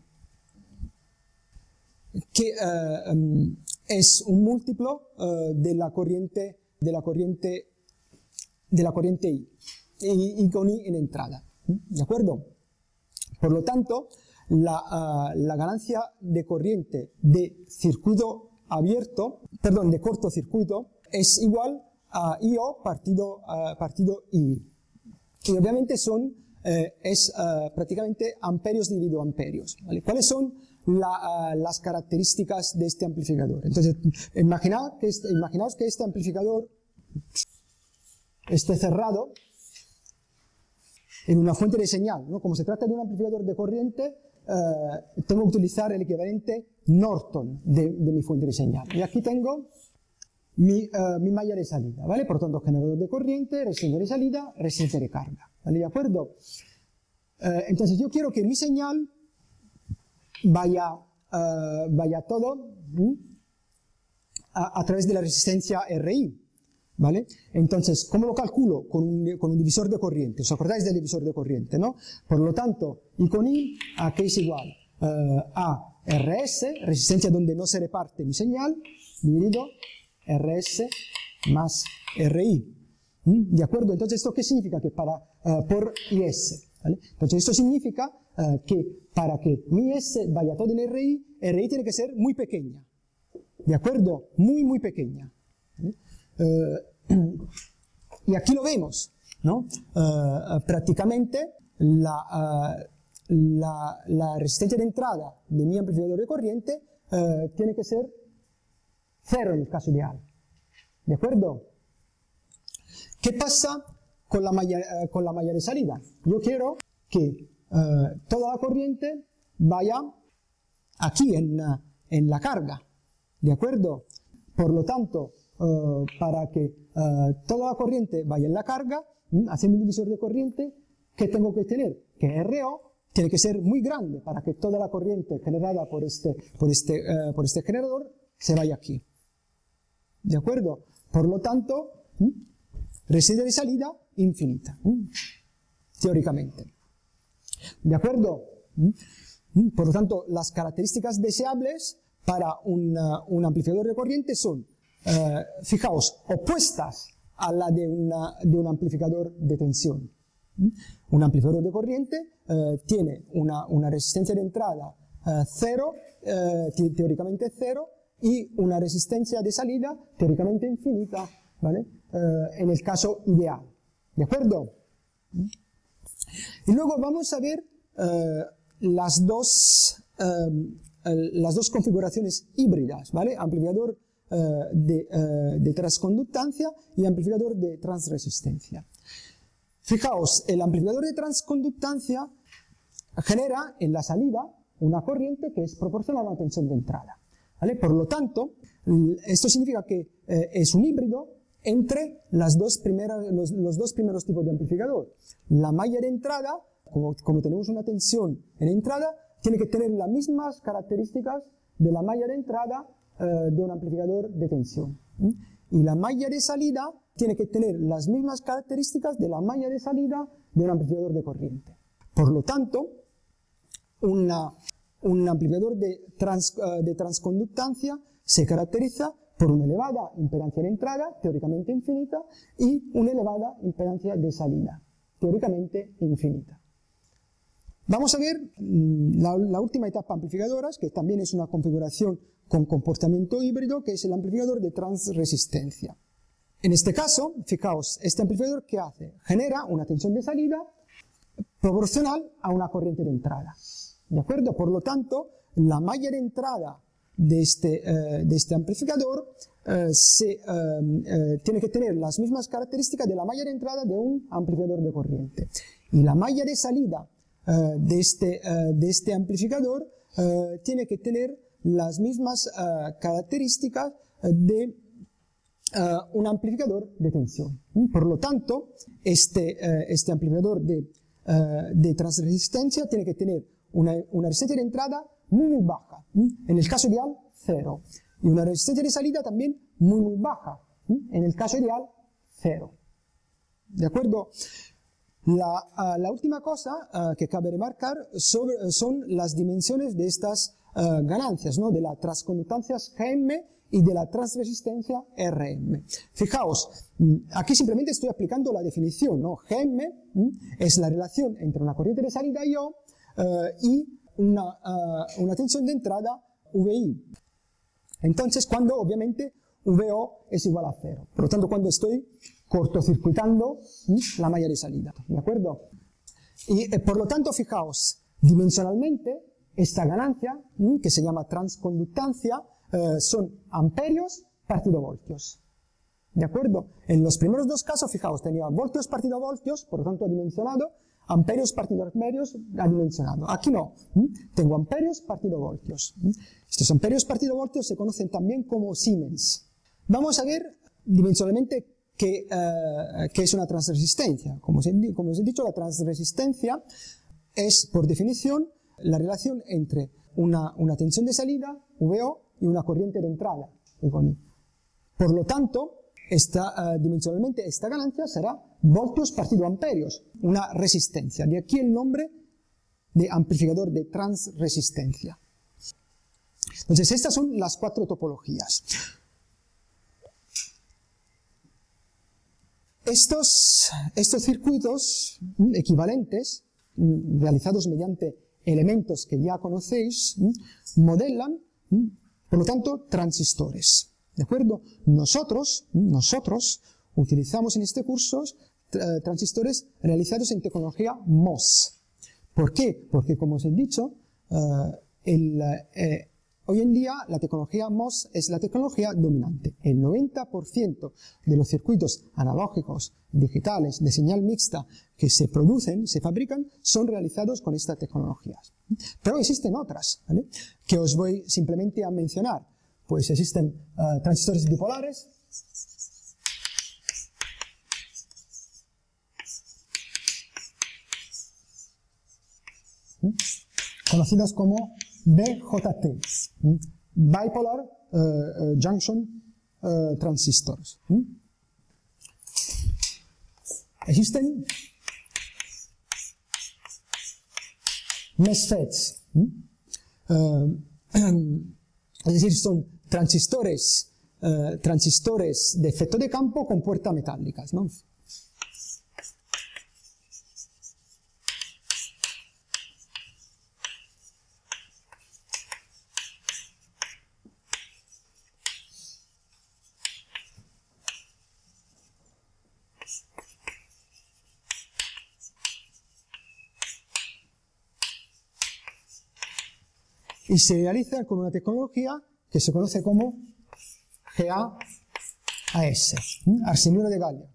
que uh, um, es un múltiplo uh, de la corriente de la corriente de la corriente I y, y con I en entrada, ¿de acuerdo? Por lo tanto, la, uh, la ganancia de corriente de circuito abierto, perdón, de cortocircuito, es igual a I O partido, uh, partido I. Y obviamente son, eh, es uh, prácticamente amperios dividido amperios, ¿vale? ¿Cuáles son la, uh, las características de este amplificador? Entonces, imaginad que este, imaginaos que este amplificador esté cerrado en una fuente de señal, ¿no? Como se trata de un amplificador de corriente, uh, tengo que utilizar el equivalente Norton de, de mi fuente de señal. Y aquí tengo Mi, uh, mi malla de salida, ¿vale? Por tanto, generador de corriente, resistencia de salida, resistencia de carga, ¿vale? ¿De acuerdo? Uh, entonces, yo quiero que mi señal vaya, uh, vaya todo a, a través de la resistencia R I, ¿vale? Entonces, ¿cómo lo calculo? Con un, con un divisor de corriente. ¿Os acordáis del divisor de corriente, no? Por lo tanto, I con I, a que es igual uh, a R S, resistencia donde no se reparte mi señal, dividido R S más R I, ¿Mm? ¿De acuerdo? Entonces, ¿esto qué significa? Que para, uh, por I S, ¿vale? Entonces, esto significa uh, que para que mi S vaya todo en R I, R I tiene que ser muy pequeña, ¿de acuerdo? Muy, muy pequeña, ¿vale? Uh, y aquí lo vemos, ¿no? Uh, prácticamente la, uh, la, la resistencia de entrada de mi amplificador de corriente uh, tiene que ser cero en el caso ideal, ¿de acuerdo? ¿Qué pasa con la malla, eh, con la malla de salida? Yo quiero que eh, toda la corriente vaya aquí en, en la carga, ¿de acuerdo? Por lo tanto, eh, para que eh, toda la corriente vaya en la carga, haciendo un divisor de corriente, ¿qué tengo que tener? Que R O tiene que ser muy grande para que toda la corriente generada por este, por este, eh, por este generador se vaya aquí. ¿De acuerdo? Por lo tanto, ¿m? resistencia de salida infinita, ¿m? teóricamente. ¿De acuerdo? ¿M? Por lo tanto, las características deseables para una, un amplificador de corriente son, eh, fijaos, opuestas a la de, una, de un amplificador de tensión. ¿M? Un amplificador de corriente eh, tiene una, una resistencia de entrada eh, cero, eh, teóricamente cero, y una resistencia de salida teóricamente infinita, ¿vale? Eh, en el caso ideal, ¿de acuerdo? Y luego vamos a ver eh, las dos, eh, las dos configuraciones híbridas, ¿vale? Amplificador eh, de, eh, de transconductancia y amplificador de transresistencia. Fijaos, el amplificador de transconductancia genera en la salida una corriente que es proporcional a la tensión de entrada, ¿vale? Por lo tanto, esto significa que eh, es un híbrido entre las dos primeras, los, los dos primeros tipos de amplificador. La malla de entrada, como, como tenemos una tensión en entrada, tiene que tener las mismas características de la malla de entrada eh, de un amplificador de tensión. ¿Mm? Y la malla de salida tiene que tener las mismas características de la malla de salida de un amplificador de corriente. Por lo tanto, una, un amplificador de, trans, uh, de transconductancia se caracteriza por una elevada impedancia de entrada, teóricamente infinita, y una elevada impedancia de salida, teóricamente infinita. Vamos a ver la, la última etapa amplificadora, que también es una configuración con comportamiento híbrido, que es el amplificador de transresistencia. En este caso, fijaos, este amplificador, ¿qué hace? Genera una tensión de salida proporcional a una corriente de entrada. ¿De acuerdo? Por lo tanto, la malla de entrada de este, eh, de este amplificador eh, se, eh, eh, tiene que tener las mismas características de la malla de entrada de un amplificador de corriente. Y la malla de salida eh, de, este, eh, de este amplificador eh, tiene que tener las mismas eh, características de eh, un amplificador de tensión. Por lo tanto, este, eh, este amplificador de, eh, de transresistencia tiene que tener una, una resistencia de entrada muy muy baja, en el caso ideal cero, y una resistencia de salida también muy muy baja, en el caso ideal cero. ¿De acuerdo? La, uh, la última cosa uh, que cabe remarcar sobre, son las dimensiones de estas uh, ganancias, ¿no? De la transconductancia G M y de la transresistencia R M. Fijaos, aquí simplemente estoy aplicando la definición, ¿no? G M es la relación entre una corriente de salida I O uh, y Una, uh, una tensión de entrada V I. Entonces, cuando obviamente V O es igual a cero. Por lo tanto, cuando estoy cortocircuitando ¿sí? la malla de salida. ¿De acuerdo? Y eh, por lo tanto, fijaos, dimensionalmente, esta ganancia, ¿sí? que se llama transconductancia, eh, son amperios partido voltios. ¿De acuerdo? En los primeros dos casos, fijaos, tenía voltios partido voltios, por lo tanto dimensionado, amperios partido amperios adimensionado. Aquí no, ¿m? Tengo amperios partido voltios. ¿m? Estos amperios partido voltios se conocen también como Siemens. Vamos a ver dimensionalmente qué, uh, qué es una transresistencia. Como os, he, como os he dicho, la transresistencia es, por definición, la relación entre una, una tensión de salida, V O, y una corriente de entrada, I. Por lo tanto, esta, uh, dimensionalmente esta ganancia será voltios partido amperios, una resistencia. De aquí el nombre de amplificador de transresistencia. Entonces, estas son las cuatro topologías. Estos, estos circuitos equivalentes, realizados mediante elementos que ya conocéis, modelan, por lo tanto, transistores. ¿De acuerdo? Nosotros, nosotros utilizamos en este curso eh, transistores realizados en tecnología M O S. ¿Por qué? Porque, como os he dicho, eh, el, eh, hoy en día la tecnología M O S es la tecnología dominante. El noventa por ciento de los circuitos analógicos, digitales, de señal mixta que se producen, se fabrican, son realizados con estas tecnologías. Pero existen otras, ¿vale? Que os voy simplemente a mencionar. Pues existen uh, transistores dipolares, ¿Mm? conocidos como B J T, ¿Mm? Bipolar uh, uh, Junction uh, Transistors. ¿Mm? Existen MESFETs, ¿Mm? uh, es decir, son transistores, uh, transistores de efecto de campo con puertas metálicas, ¿no? y se realiza con una tecnología que se conoce como G A A S, arsenuro de galio.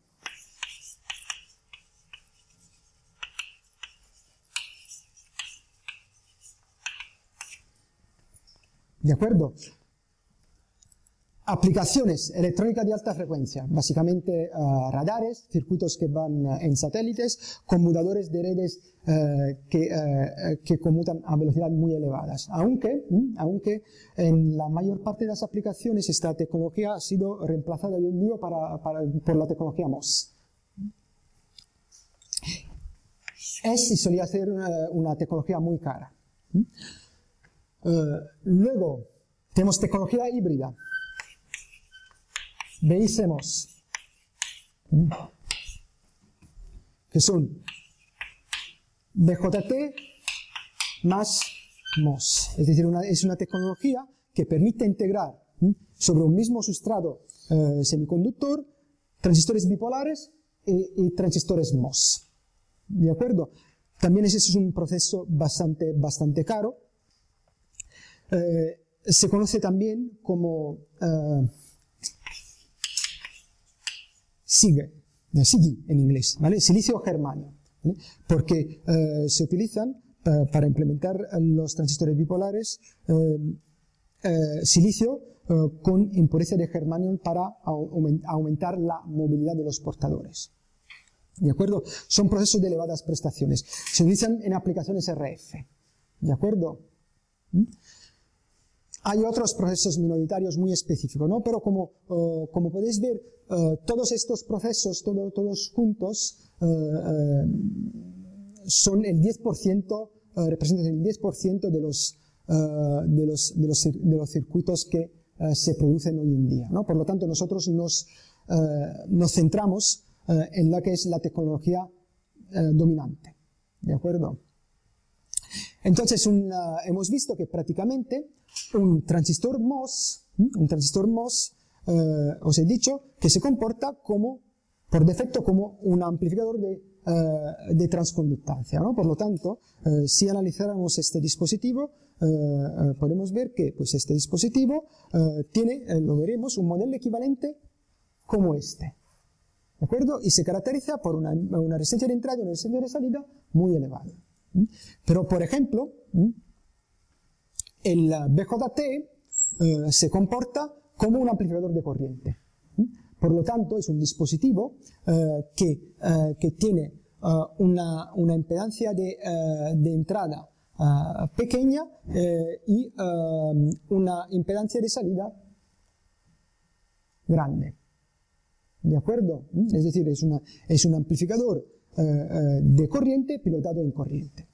¿De acuerdo? Aplicaciones, electrónica de alta frecuencia, básicamente uh, radares, circuitos que van uh, en satélites, conmutadores de redes uh, que, uh, que conmutan a velocidades muy elevadas. Aunque, mm, aunque en la mayor parte de las aplicaciones esta tecnología ha sido reemplazada hoy en día para, para, por la tecnología M O S. Es y solía ser una, una tecnología muy cara. Uh, luego, tenemos tecnología híbrida. Veis M O S, que son B J T más M O S. Es decir, una, es una tecnología que permite integrar ¿m? sobre un mismo sustrato eh, semiconductor transistores bipolares y, y transistores M O S. ¿De acuerdo? También ese es un proceso bastante, bastante caro. Eh, se conoce también como eh, SiGe, SiGe en inglés, ¿vale? Silicio germanio, ¿vale? Porque eh, se utilizan eh, para implementar los transistores bipolares eh, eh, silicio eh, con impureza de germanio para aumentar la movilidad de los portadores. ¿De acuerdo? Son procesos de elevadas prestaciones. Se utilizan en aplicaciones R F. ¿De acuerdo? ¿Mm? Hay otros procesos minoritarios muy específicos, ¿no? Pero como, uh, como podéis ver, uh, todos estos procesos, todo, todos juntos, uh, uh, son el diez por ciento, uh, representan el diez por ciento de los, uh, de los, de los, de los circuitos que uh, se producen hoy en día, ¿no? Por lo tanto, nosotros nos, uh, nos centramos uh, en la que es la tecnología uh, dominante, ¿de acuerdo? Entonces, una, hemos visto que prácticamente un transistor M O S, un transistor M O S, eh, os he dicho, que se comporta como, por defecto, como un amplificador de, eh, de transconductancia, ¿no? Por lo tanto, eh, si analizáramos este dispositivo, eh, eh, podemos ver que pues, este dispositivo eh, tiene, eh, lo veremos, un modelo equivalente como este, ¿de acuerdo? Y se caracteriza por una, una resistencia de entrada y una resistencia de salida muy elevada. Pero, por ejemplo, el B J T eh, se comporta como un amplificador de corriente. Por lo tanto, es un dispositivo eh, que, eh, que tiene eh, una, una impedancia de, eh, de entrada eh, pequeña eh, y eh, una impedancia de salida grande. ¿De acuerdo? Es decir, es, una, es un amplificador eh, eh, de corriente pilotado en corriente.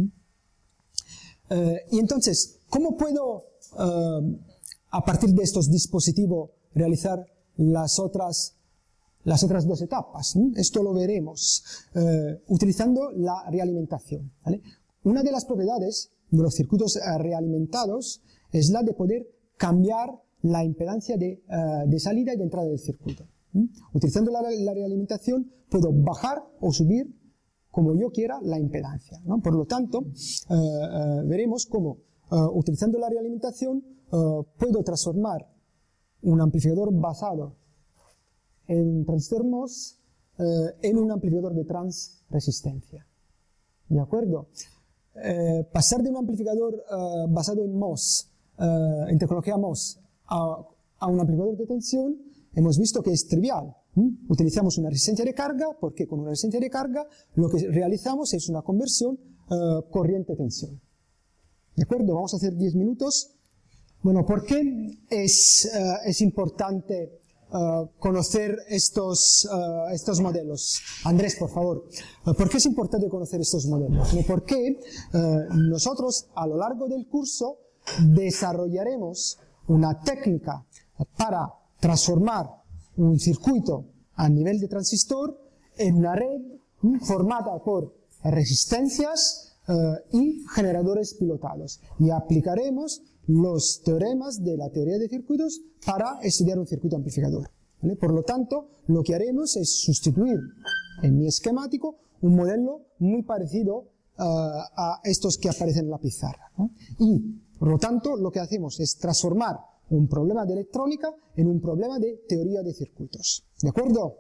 Eh, y entonces, ¿cómo puedo, eh, a partir de estos dispositivos, realizar las otras, las otras dos etapas? ¿Mm? Esto lo veremos eh, utilizando la realimentación, ¿vale? Una de las propiedades de los circuitos eh, realimentados es la de poder cambiar la impedancia de, eh, de salida y de entrada del circuito. ¿Mm? Utilizando la, la realimentación puedo bajar o subir como yo quiera la impedancia, ¿no? Por lo tanto, eh, eh, veremos cómo, eh, utilizando la realimentación, eh, puedo transformar un amplificador basado en un transistor M O S eh, en un amplificador de transresistencia. ¿De acuerdo? Eh, pasar de un amplificador eh, basado en M O S, eh, en tecnología M O S, a, a un amplificador de tensión, hemos visto que es trivial. ¿Mm? Utilizamos una resistencia de carga, porque con una resistencia de carga lo que realizamos es una conversión uh, corriente-tensión. ¿De acuerdo? Vamos a hacer diez minutos. Bueno, ¿por qué es, uh, es importante uh, conocer estos, uh, estos modelos? Andrés, por favor. Uh, ¿Por qué es importante conocer estos modelos? Porque uh, nosotros, a lo largo del curso, desarrollaremos una técnica para transformar un circuito a nivel de transistor en una red ¿m? formada por resistencias eh, y generadores pilotados. Y aplicaremos los teoremas de la teoría de circuitos para estudiar un circuito amplificador. ¿Vale? Por lo tanto, lo que haremos es sustituir en mi esquemático un modelo muy parecido uh, a estos que aparecen en la pizarra, ¿no? Y Por lo tanto, lo que hacemos es transformar un problema de electrónica en un problema de teoría de circuitos. ¿De acuerdo?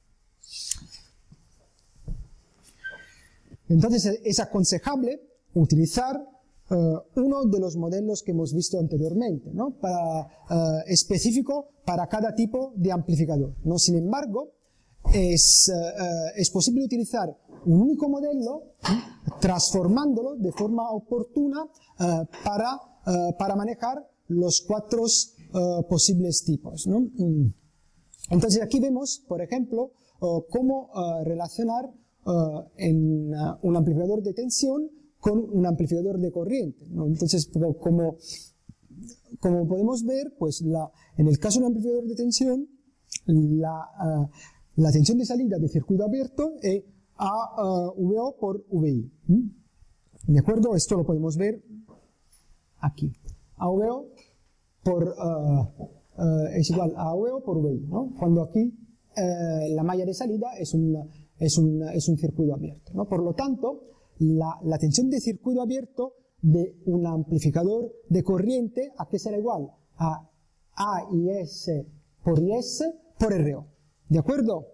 Entonces, es aconsejable utilizar uh, uno de los modelos que hemos visto anteriormente, ¿no? Para, uh, específico para cada tipo de amplificador, ¿no? Sin embargo, es, uh, es posible utilizar un único modelo, ¿sí?, transformándolo de forma oportuna uh, para, uh, para manejar los cuatro uh, posibles tipos, ¿no? Entonces aquí vemos, por ejemplo, uh, cómo uh, relacionar uh, en uh, un amplificador de tensión con un amplificador de corriente, ¿no? Entonces, como, como podemos ver, pues la, en el caso de un amplificador de tensión, la, uh, la tensión de salida de circuito abierto es A uh, V O por V I. ¿Mm? ¿De acuerdo? Esto lo podemos ver aquí. A V O por, uh, uh, es igual a A V O por V I, ¿no? Cuando aquí uh, la malla de salida es, una, es, una, es un circuito abierto, ¿no? Por lo tanto, la, la tensión de circuito abierto de un amplificador de corriente, ¿a qué será igual? A A I S por I S por R O. ¿De acuerdo?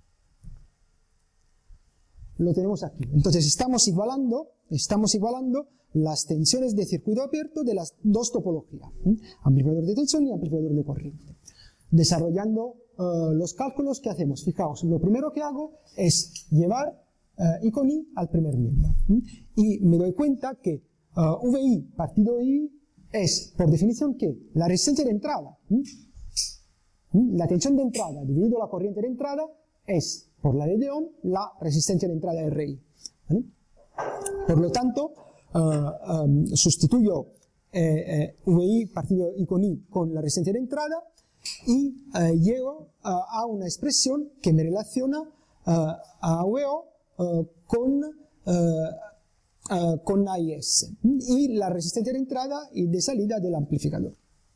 Lo tenemos aquí. Entonces estamos igualando, estamos igualando las tensiones de circuito abierto de las dos topologías, ¿eh? Amplificador de tensión y amplificador de corriente. Desarrollando uh, los cálculos que hacemos. Fijaos, lo primero que hago es llevar uh, I con I al primer miembro. ¿eh? Y me doy cuenta que uh, V I partido I es, por definición, ¿qué? La resistencia de entrada. ¿eh? La tensión de entrada dividido la corriente de entrada es, por la ley de Ohm, la resistencia de entrada R I. ¿Vale? Por lo tanto, uh, um, sustituyo eh, eh, V I partido I con I con la resistencia de entrada y uh, llego uh, a una expresión que me relaciona uh, a V O uh, con, uh, uh, con A I S y la resistencia de entrada y de salida del amplificador.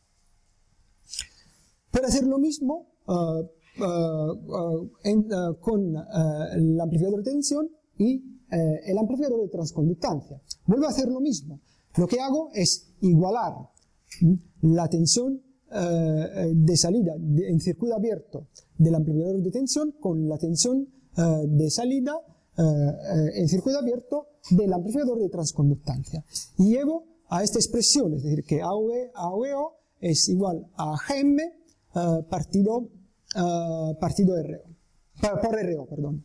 Para hacer lo mismo, uh, Uh, uh, en, uh, con uh, el amplificador de tensión y uh, el amplificador de transconductancia. Vuelvo a hacer lo mismo. Lo que hago es igualar ¿sí?, la tensión uh, de salida de, en circuito abierto del amplificador de tensión con la tensión uh, de salida uh, uh, en circuito abierto del amplificador de transconductancia. Y llevo a esta expresión, es decir, que A V O es igual a G M uh, partido Uh, partido R O, por R O, perdón.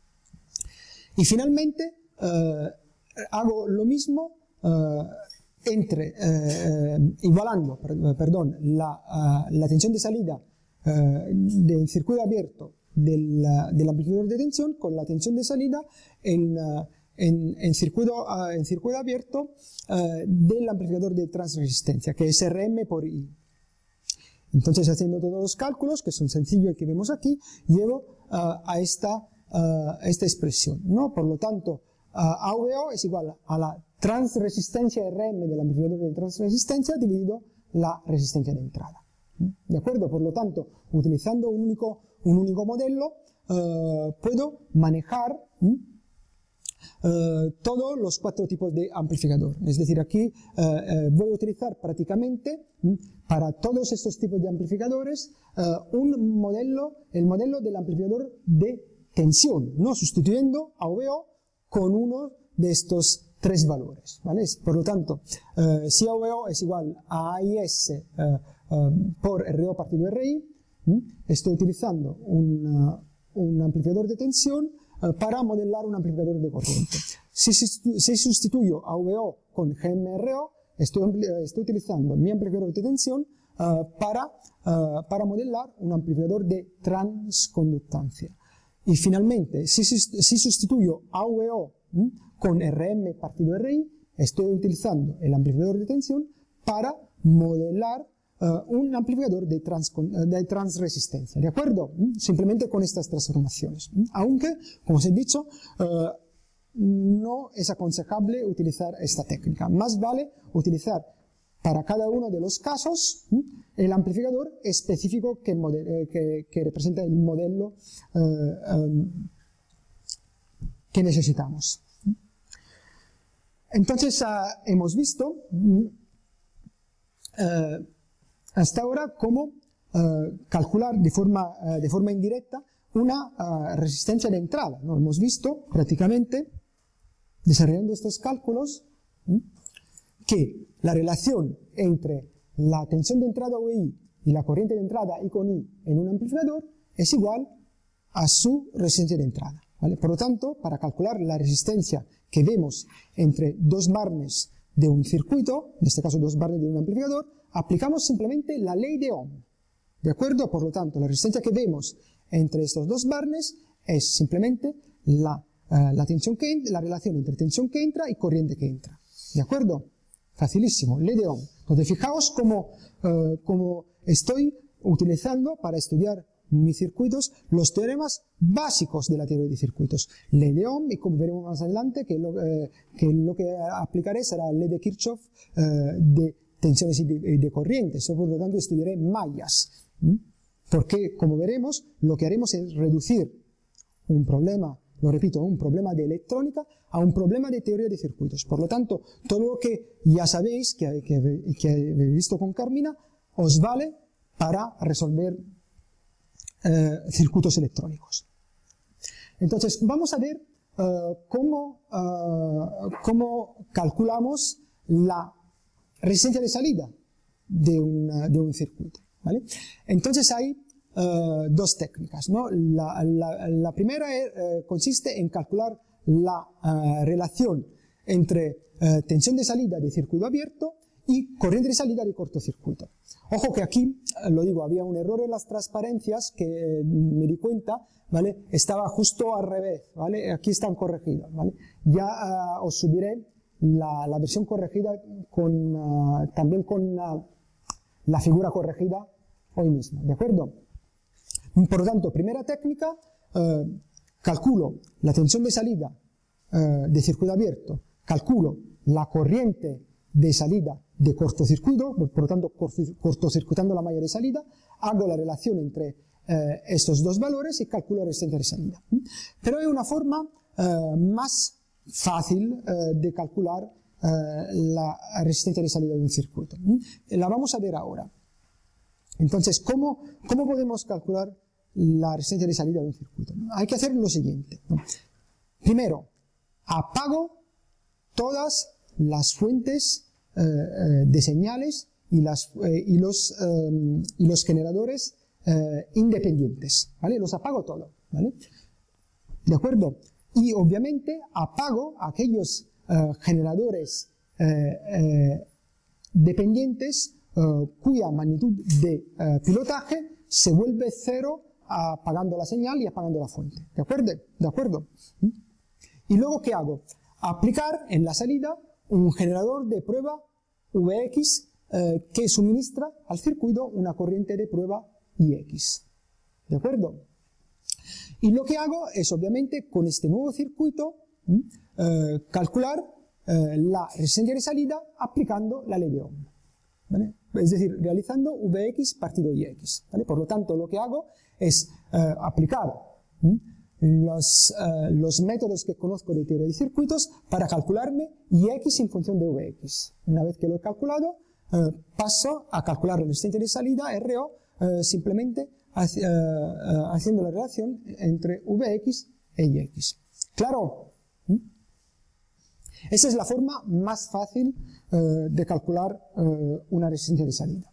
Y finalmente uh, hago lo mismo uh, entre, uh, igualando, perdón, la, uh, la tensión de salida uh, del circuito abierto del, uh, del amplificador de tensión con la tensión de salida en, uh, en, en, circuito, uh, en circuito abierto uh, del amplificador de transresistencia, que es R M por I. Entonces, haciendo todos los cálculos, que son sencillos y que vemos aquí, llevo uh, a, esta, uh, a esta expresión, ¿no? Por lo tanto, uh, A V O es igual a la transresistencia R M del amplificador de transresistencia dividido la resistencia de entrada. ¿De acuerdo? Por lo tanto, utilizando un único, un único modelo, uh, puedo manejar ¿sí?, Uh, todos los cuatro tipos de amplificador. Es decir, aquí uh, uh, voy a utilizar prácticamente ¿sí?, para todos estos tipos de amplificadores uh, un modelo, el modelo del amplificador de tensión, ¿no? Sustituyendo A V O con uno de estos tres valores, ¿vale? Por lo tanto, uh, si A V O es igual a A I S uh, uh, por R O partido R I, ¿sí?, estoy utilizando un, uh, un amplificador de tensión para modelar un amplificador de corriente. Si, si sustituyo A V O con G M R O, estoy, estoy utilizando mi amplificador de tensión uh, para, uh, para modelar un amplificador de transconductancia. Y finalmente, si, si sustituyo A V O ¿m? con R M partido R I, estoy utilizando el amplificador de tensión para modelar Uh, un amplificador de, trans, de transresistencia, ¿de acuerdo? ¿Mm? Simplemente con estas transformaciones. ¿Mm? Aunque, como os he dicho, uh, no es aconsejable utilizar esta técnica. Más vale utilizar para cada uno de los casos ¿Mm? el amplificador específico que, model, que, que representa el modelo uh, um, que necesitamos. Entonces, uh, hemos visto eh, hasta ahora cómo eh, calcular de forma, eh, de forma indirecta una uh, resistencia de entrada, ¿no? Hemos visto prácticamente, desarrollando estos cálculos, ¿sí?, que la relación entre la tensión de entrada V I y la corriente de entrada I con I en un amplificador es igual a su resistencia de entrada, ¿vale? Por lo tanto, para calcular la resistencia que vemos entre dos barnes de un circuito, en este caso dos barnes de un amplificador, aplicamos simplemente la ley de Ohm, ¿de acuerdo? Por lo tanto, la resistencia que vemos entre estos dos barnes es simplemente la, uh, la, tensión que, la relación entre tensión que entra y corriente que entra, ¿de acuerdo? Facilísimo, ley de Ohm. Entonces, fijaos cómo, uh, cómo estoy utilizando para estudiar mis circuitos los teoremas básicos de la teoría de circuitos. Ley de Ohm, y como veremos más adelante, que lo, eh, que, lo que aplicaré será ley de Kirchhoff eh, de tensiones y de, de corrientes. Por lo tanto, estudiaré mallas. ¿Mm? Porque, como veremos, lo que haremos es reducir un problema, lo repito, un problema de electrónica a un problema de teoría de circuitos. Por lo tanto, todo lo que ya sabéis, que, que, que he visto con Carmina, os vale para resolver eh, circuitos electrónicos. Entonces, vamos a ver uh, cómo, uh, cómo calculamos la resistencia de salida de, una, de un circuito, ¿vale? Entonces hay uh, dos técnicas, ¿no? La, la, la primera es, uh, consiste en calcular la uh, relación entre uh, tensión de salida de circuito abierto y corriente de salida de cortocircuito. Ojo que aquí, lo digo, había un error en las transparencias que me di cuenta, ¿vale? Estaba justo al revés, ¿vale? Aquí están corregidas, ¿vale? Ya uh, os subiré la, la versión corregida con, uh, también con uh, la figura corregida hoy mismo, ¿de acuerdo? Por lo tanto, primera técnica, uh, calculo la tensión de salida uh, de circuito abierto, calculo la corriente de salida de cortocircuito, por lo tanto cortocircuitando la malla de salida, hago la relación entre eh, estos dos valores y calculo la resistencia de salida. Pero hay una forma eh, más fácil eh, de calcular eh, la resistencia de salida de un circuito. La vamos a ver ahora. Entonces, ¿cómo, cómo podemos calcular la resistencia de salida de un circuito? Hay que hacer lo siguiente. Primero, apago todas las fuentes eh, de señales y, las, eh, y, los, eh, y los generadores eh, independientes, ¿vale? Los apago todo, ¿vale? ¿De acuerdo? Y obviamente apago aquellos eh, generadores eh, eh, dependientes eh, cuya magnitud de eh, pilotaje se vuelve cero apagando la señal y apagando la fuente, ¿de acuerdo? ¿De acuerdo? Y luego, ¿qué hago? Aplicar en la salida un generador de prueba V X eh, que suministra al circuito una corriente de prueba I X. ¿De acuerdo? Y lo que hago es, obviamente, con este nuevo circuito, eh, calcular eh, la resistencia de salida aplicando la ley de Ohm, ¿vale? Es decir, realizando V X partido I X, ¿vale? Por lo tanto, lo que hago es eh, aplicar ¿sí? Los, uh, los métodos que conozco de teoría de circuitos para calcularme I X en función de V X. Una vez que lo he calculado, uh, paso a calcular la resistencia de salida, R O, uh, simplemente haci uh, uh, haciendo la relación entre V X e I X. ¿Claro? ¿Mm? Esa es la forma más fácil uh, de calcular uh, una resistencia de salida.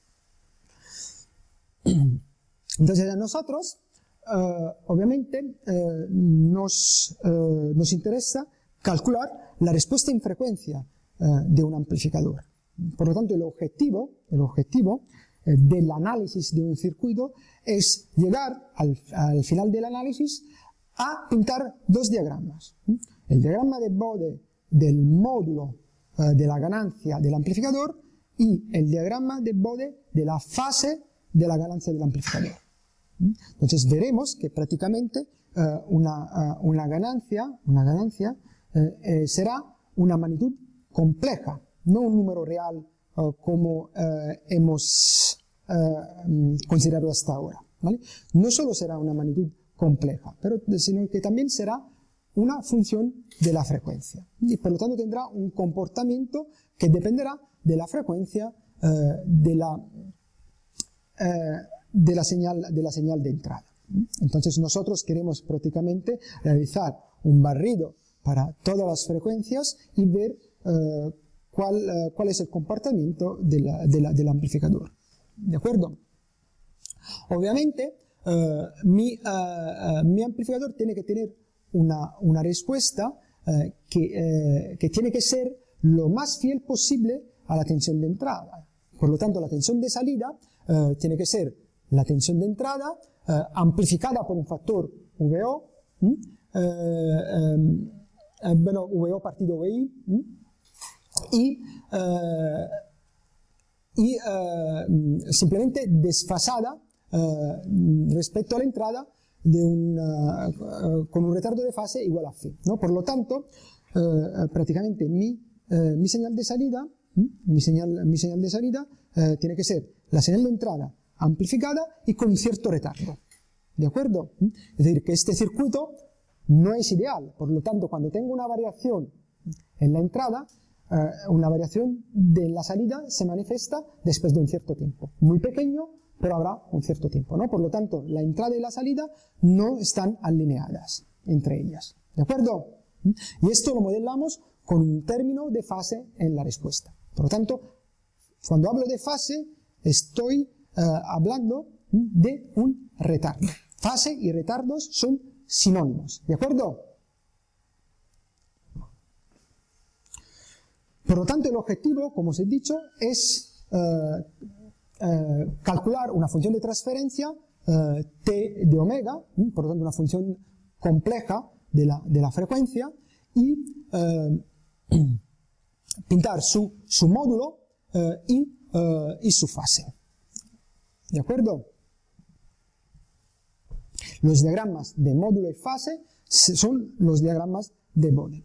Entonces, a nosotros Uh, obviamente uh, nos, uh, nos interesa calcular la respuesta en frecuencia uh, de un amplificador. Por lo tanto, el objetivo, el objetivo uh, del análisis de un circuito es llegar al, al final del análisis a pintar dos diagramas. El diagrama de Bode del módulo uh, de la ganancia del amplificador y el diagrama de Bode de la fase de la ganancia del amplificador. Entonces veremos que prácticamente uh, una, uh, una ganancia, una ganancia uh, eh, será una magnitud compleja, no un número real uh, como uh, hemos uh, considerado hasta ahora, ¿vale? No solo será una magnitud compleja, pero, sino que también será una función de la frecuencia y por lo tanto tendrá un comportamiento que dependerá de la frecuencia eh, de, la, eh, de, la señal, de la señal de entrada. Entonces nosotros queremos prácticamente realizar un barrido para todas las frecuencias y ver eh, cuál, eh, cuál es el comportamiento de la, de la, del amplificador. ¿De acuerdo? Obviamente, eh, mi, eh, eh, mi amplificador tiene que tener una, una respuesta eh, que, eh, que tiene que ser lo más fiel posible a la tensión de entrada. Por lo tanto, la tensión de salida eh, tiene que ser la tensión de entrada eh, amplificada por un factor V O, ¿m? Eh, eh, bueno, V O partido V I, ¿m? y, eh, y eh, simplemente desfasada eh, respecto a la entrada de una, uh, con un retardo de fase igual a phi, ¿no? Por lo tanto, uh, prácticamente mi, uh, mi señal de salida, ¿m? mi, señal, mi señal de salida uh, tiene que ser la señal de entrada amplificada y con cierto retardo. ¿De acuerdo? ¿Mm? Es decir, que este circuito no es ideal. Por lo tanto, cuando tengo una variación en la entrada, uh, una variación de la salida se manifiesta después de un cierto tiempo. Muy pequeño, pero habrá un cierto tiempo, ¿no? Por lo tanto, la entrada y la salida no están alineadas entre ellas, ¿de acuerdo? Y esto lo modelamos con un término de fase en la respuesta. Por lo tanto, cuando hablo de fase, estoy uh, hablando de un retardo. Fase y retardos son sinónimos, ¿de acuerdo? Por lo tanto, el objetivo, como os he dicho, es uh, Eh, calcular una función de transferencia eh, t de omega, ¿m? Por lo tanto una función compleja de la, de la frecuencia, y eh, pintar su, su módulo eh, y, eh, y su fase. ¿De acuerdo? Los diagramas de módulo y fase son los diagramas de Bode.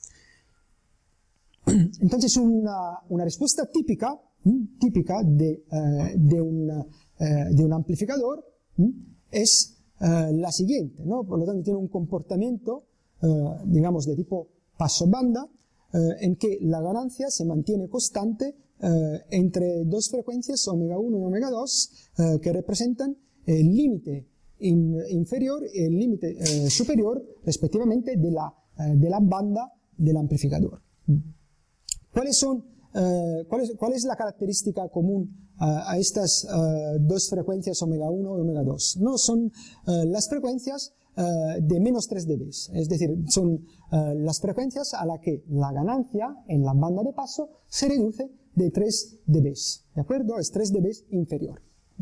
Entonces una, una respuesta típica típica de, uh, de, un, uh, de un amplificador ¿m? es uh, la siguiente, ¿no? Por lo tanto tiene un comportamiento uh, digamos de tipo paso-banda uh, en que la ganancia se mantiene constante uh, entre dos frecuencias omega uno y omega dos uh, que representan el límite in, inferior y el límite uh, superior respectivamente de la, uh, de la banda del amplificador. ¿Cuáles son Uh, ¿cuál, es, ¿Cuál es la característica común uh, a estas uh, dos frecuencias omega uno y omega dos? No, son uh, las frecuencias uh, de menos tres decibelios, es decir, son uh, las frecuencias a las que la ganancia en la banda de paso se reduce de tres decibelios, ¿de acuerdo? Es tres decibelios inferior.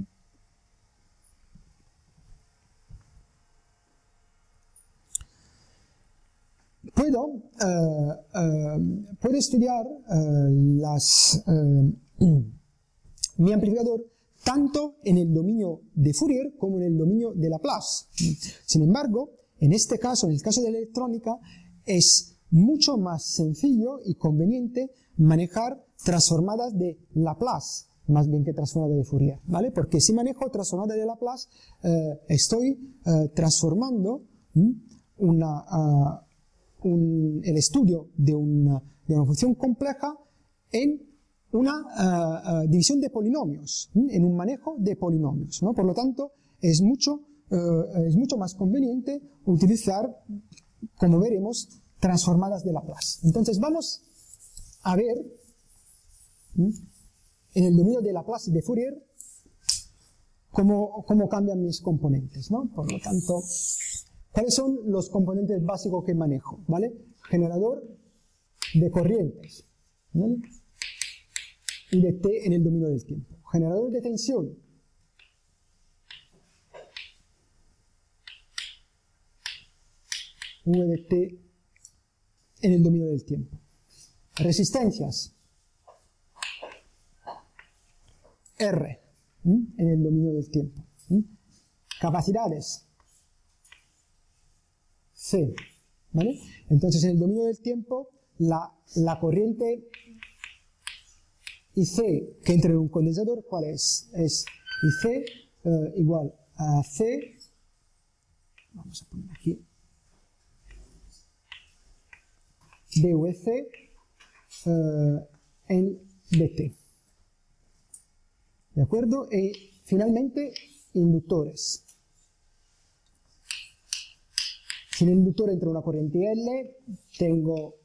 Puedo, uh, uh, puedo estudiar uh, las, uh, mi amplificador tanto en el dominio de Fourier como en el dominio de Laplace. Sin embargo, en este caso, en el caso de la electrónica, es mucho más sencillo y conveniente manejar transformadas de Laplace, más bien que transformadas de Fourier, ¿vale? Porque si manejo transformadas de Laplace, uh, estoy uh, transformando ¿m? una... Uh, Un, el estudio de una, de una función compleja en una uh, uh, división de polinomios, ¿m? en un manejo de polinomios, ¿no? Por lo tanto, es mucho, uh, es mucho más conveniente utilizar, como veremos, transformadas de Laplace. Entonces vamos a ver ¿m? en el dominio de Laplace y de Fourier cómo, cómo cambian mis componentes, ¿no? Por lo tanto, ¿cuáles son los componentes básicos que manejo? ¿Vale? Generador de corrientes, ¿vale? Y de T en el dominio del tiempo. Generador de tensión. V de T en el dominio del tiempo. Resistencias. R ¿m? En el dominio del tiempo. ¿m? Capacidades. C, ¿vale? Entonces en el dominio del tiempo la, la corriente I C que entra en un condensador, ¿cuál es? Es I C eh, igual a C, vamos a poner aquí, D V C eh, en dt. ¿De acuerdo? Y finalmente, inductores. Si en el inductor entra una corriente L, tengo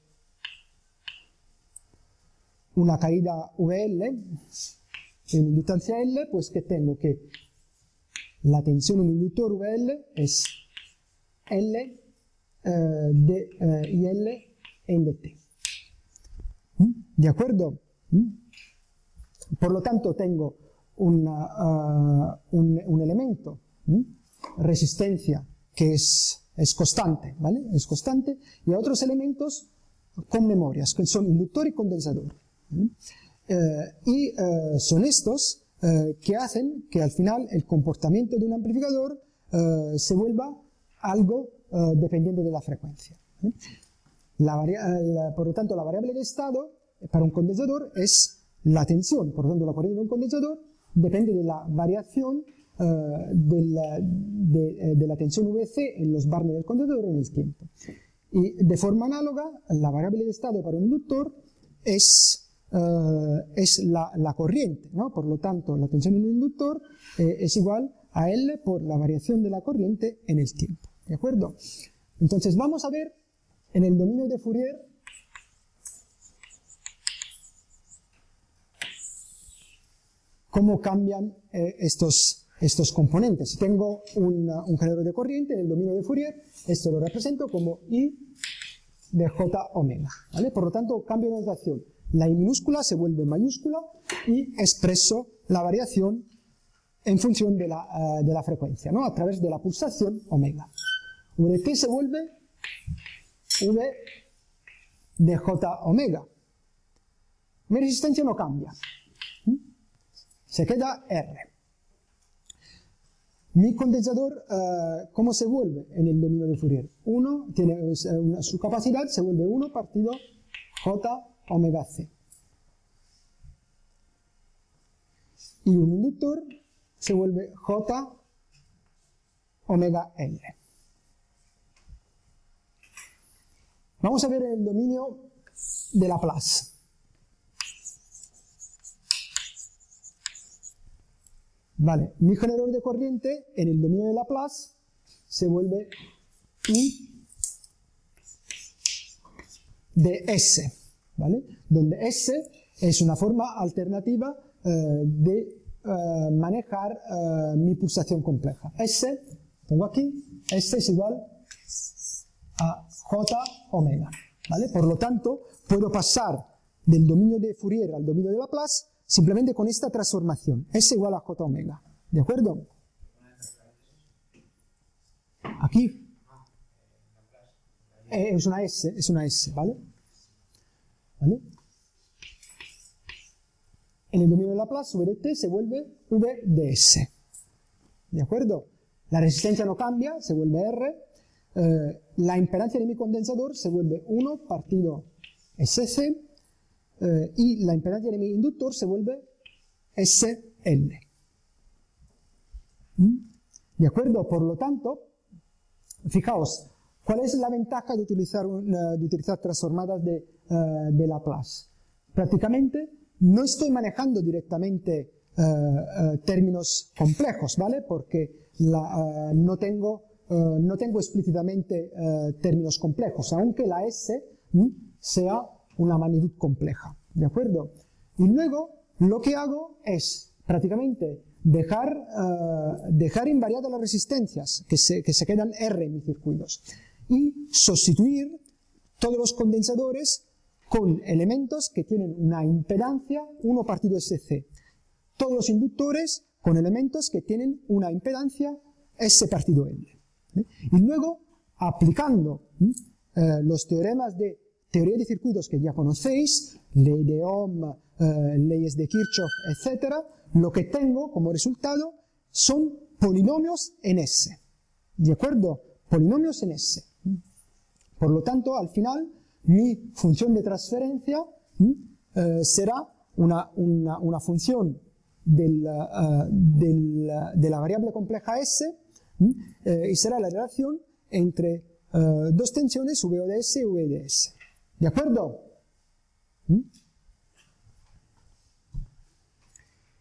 una caída V L, en inductancia L, pues que tengo que la tensión en un inductor V L es L eh, de, eh, y L en dt. ¿Mm? ¿De acuerdo? ¿Mm? Por lo tanto, tengo una, uh, un, un elemento, ¿Mm? resistencia, que es, es constante, ¿vale? Es constante, y otros elementos con memorias, que son inductor y condensador. ¿Mm? Eh, y eh, son estos eh, que hacen que al final el comportamiento de un amplificador eh, se vuelva algo eh, dependiente de la frecuencia. ¿eh? La la, por lo tanto, la variable de estado para un condensador es la tensión. Por lo tanto, la corriente de un condensador depende de la variación eh, de, la, de, de la tensión V C en los barnes del condensador en el tiempo. Y de forma análoga, la variable de estado para un inductor es Uh, es la, la corriente, ¿no? Por lo tanto, la tensión en un inductor eh, es igual a L por la variación de la corriente en el tiempo, ¿de acuerdo? Entonces vamos a ver en el dominio de Fourier cómo cambian eh, estos, estos componentes. Si tengo una, un generador de corriente en el dominio de Fourier, esto lo represento como I de J omega, ¿vale? Por lo tanto, cambio de notación. La I minúscula se vuelve mayúscula y expreso la variación en función de la, uh, de la frecuencia, ¿no? A través de la pulsación omega. V de t se vuelve V de J omega. Mi resistencia no cambia. ¿Mm? Se queda R. Mi condensador, uh, ¿cómo se vuelve en el dominio de Fourier? uno tiene uh, una, su capacidad se vuelve uno partido J omega c. Y un inductor se vuelve J omega L. Vamos a ver el dominio de Laplace. Vale, mi generador de corriente en el dominio de Laplace se vuelve I de S. ¿Vale? Donde S es una forma alternativa eh, de eh, manejar eh, mi pulsación compleja. S, pongo aquí, S es igual a J omega. ¿Vale? Por lo tanto, puedo pasar del dominio de Fourier al dominio de Laplace simplemente con esta transformación. S igual a J omega. ¿De acuerdo? Aquí eh, es una S, es una S, ¿vale? ¿Vale? En el dominio de Laplace, V de t se vuelve V de S. ¿De acuerdo? La resistencia no cambia, se vuelve R. Eh, la impedancia de mi condensador se vuelve uno partido S C. Eh, y la impedancia de mi inductor se vuelve S L. ¿Mm? ¿De acuerdo? Por lo tanto, fijaos, ¿cuál es la ventaja de utilizar, uh, de utilizar transformadas de, uh, de Laplace? Prácticamente no estoy manejando directamente uh, uh, términos complejos, ¿vale? Porque la, uh, no, tengo, uh, no tengo explícitamente uh, términos complejos, aunque la S ¿m? sea una magnitud compleja, ¿de acuerdo? Y luego lo que hago es prácticamente dejar, uh, dejar invariadas las resistencias, que se, que se quedan R en mis circuitos, y sustituir todos los condensadores con elementos que tienen una impedancia uno partido S C. Todos los inductores con elementos que tienen una impedancia S partido L. ¿eh? Y luego, aplicando eh, los teoremas de teoría de circuitos que ya conocéis, ley de Ohm, eh, leyes de Kirchhoff, etcétera, lo que tengo como resultado son polinomios en S. ¿De acuerdo? Polinomios en S. Por lo tanto, al final, mi función de transferencia eh, será una, una, una función del, uh, del, de la variable compleja S eh, y será la relación entre uh, dos tensiones V O de S y V de S. ¿De acuerdo? ¿Mm?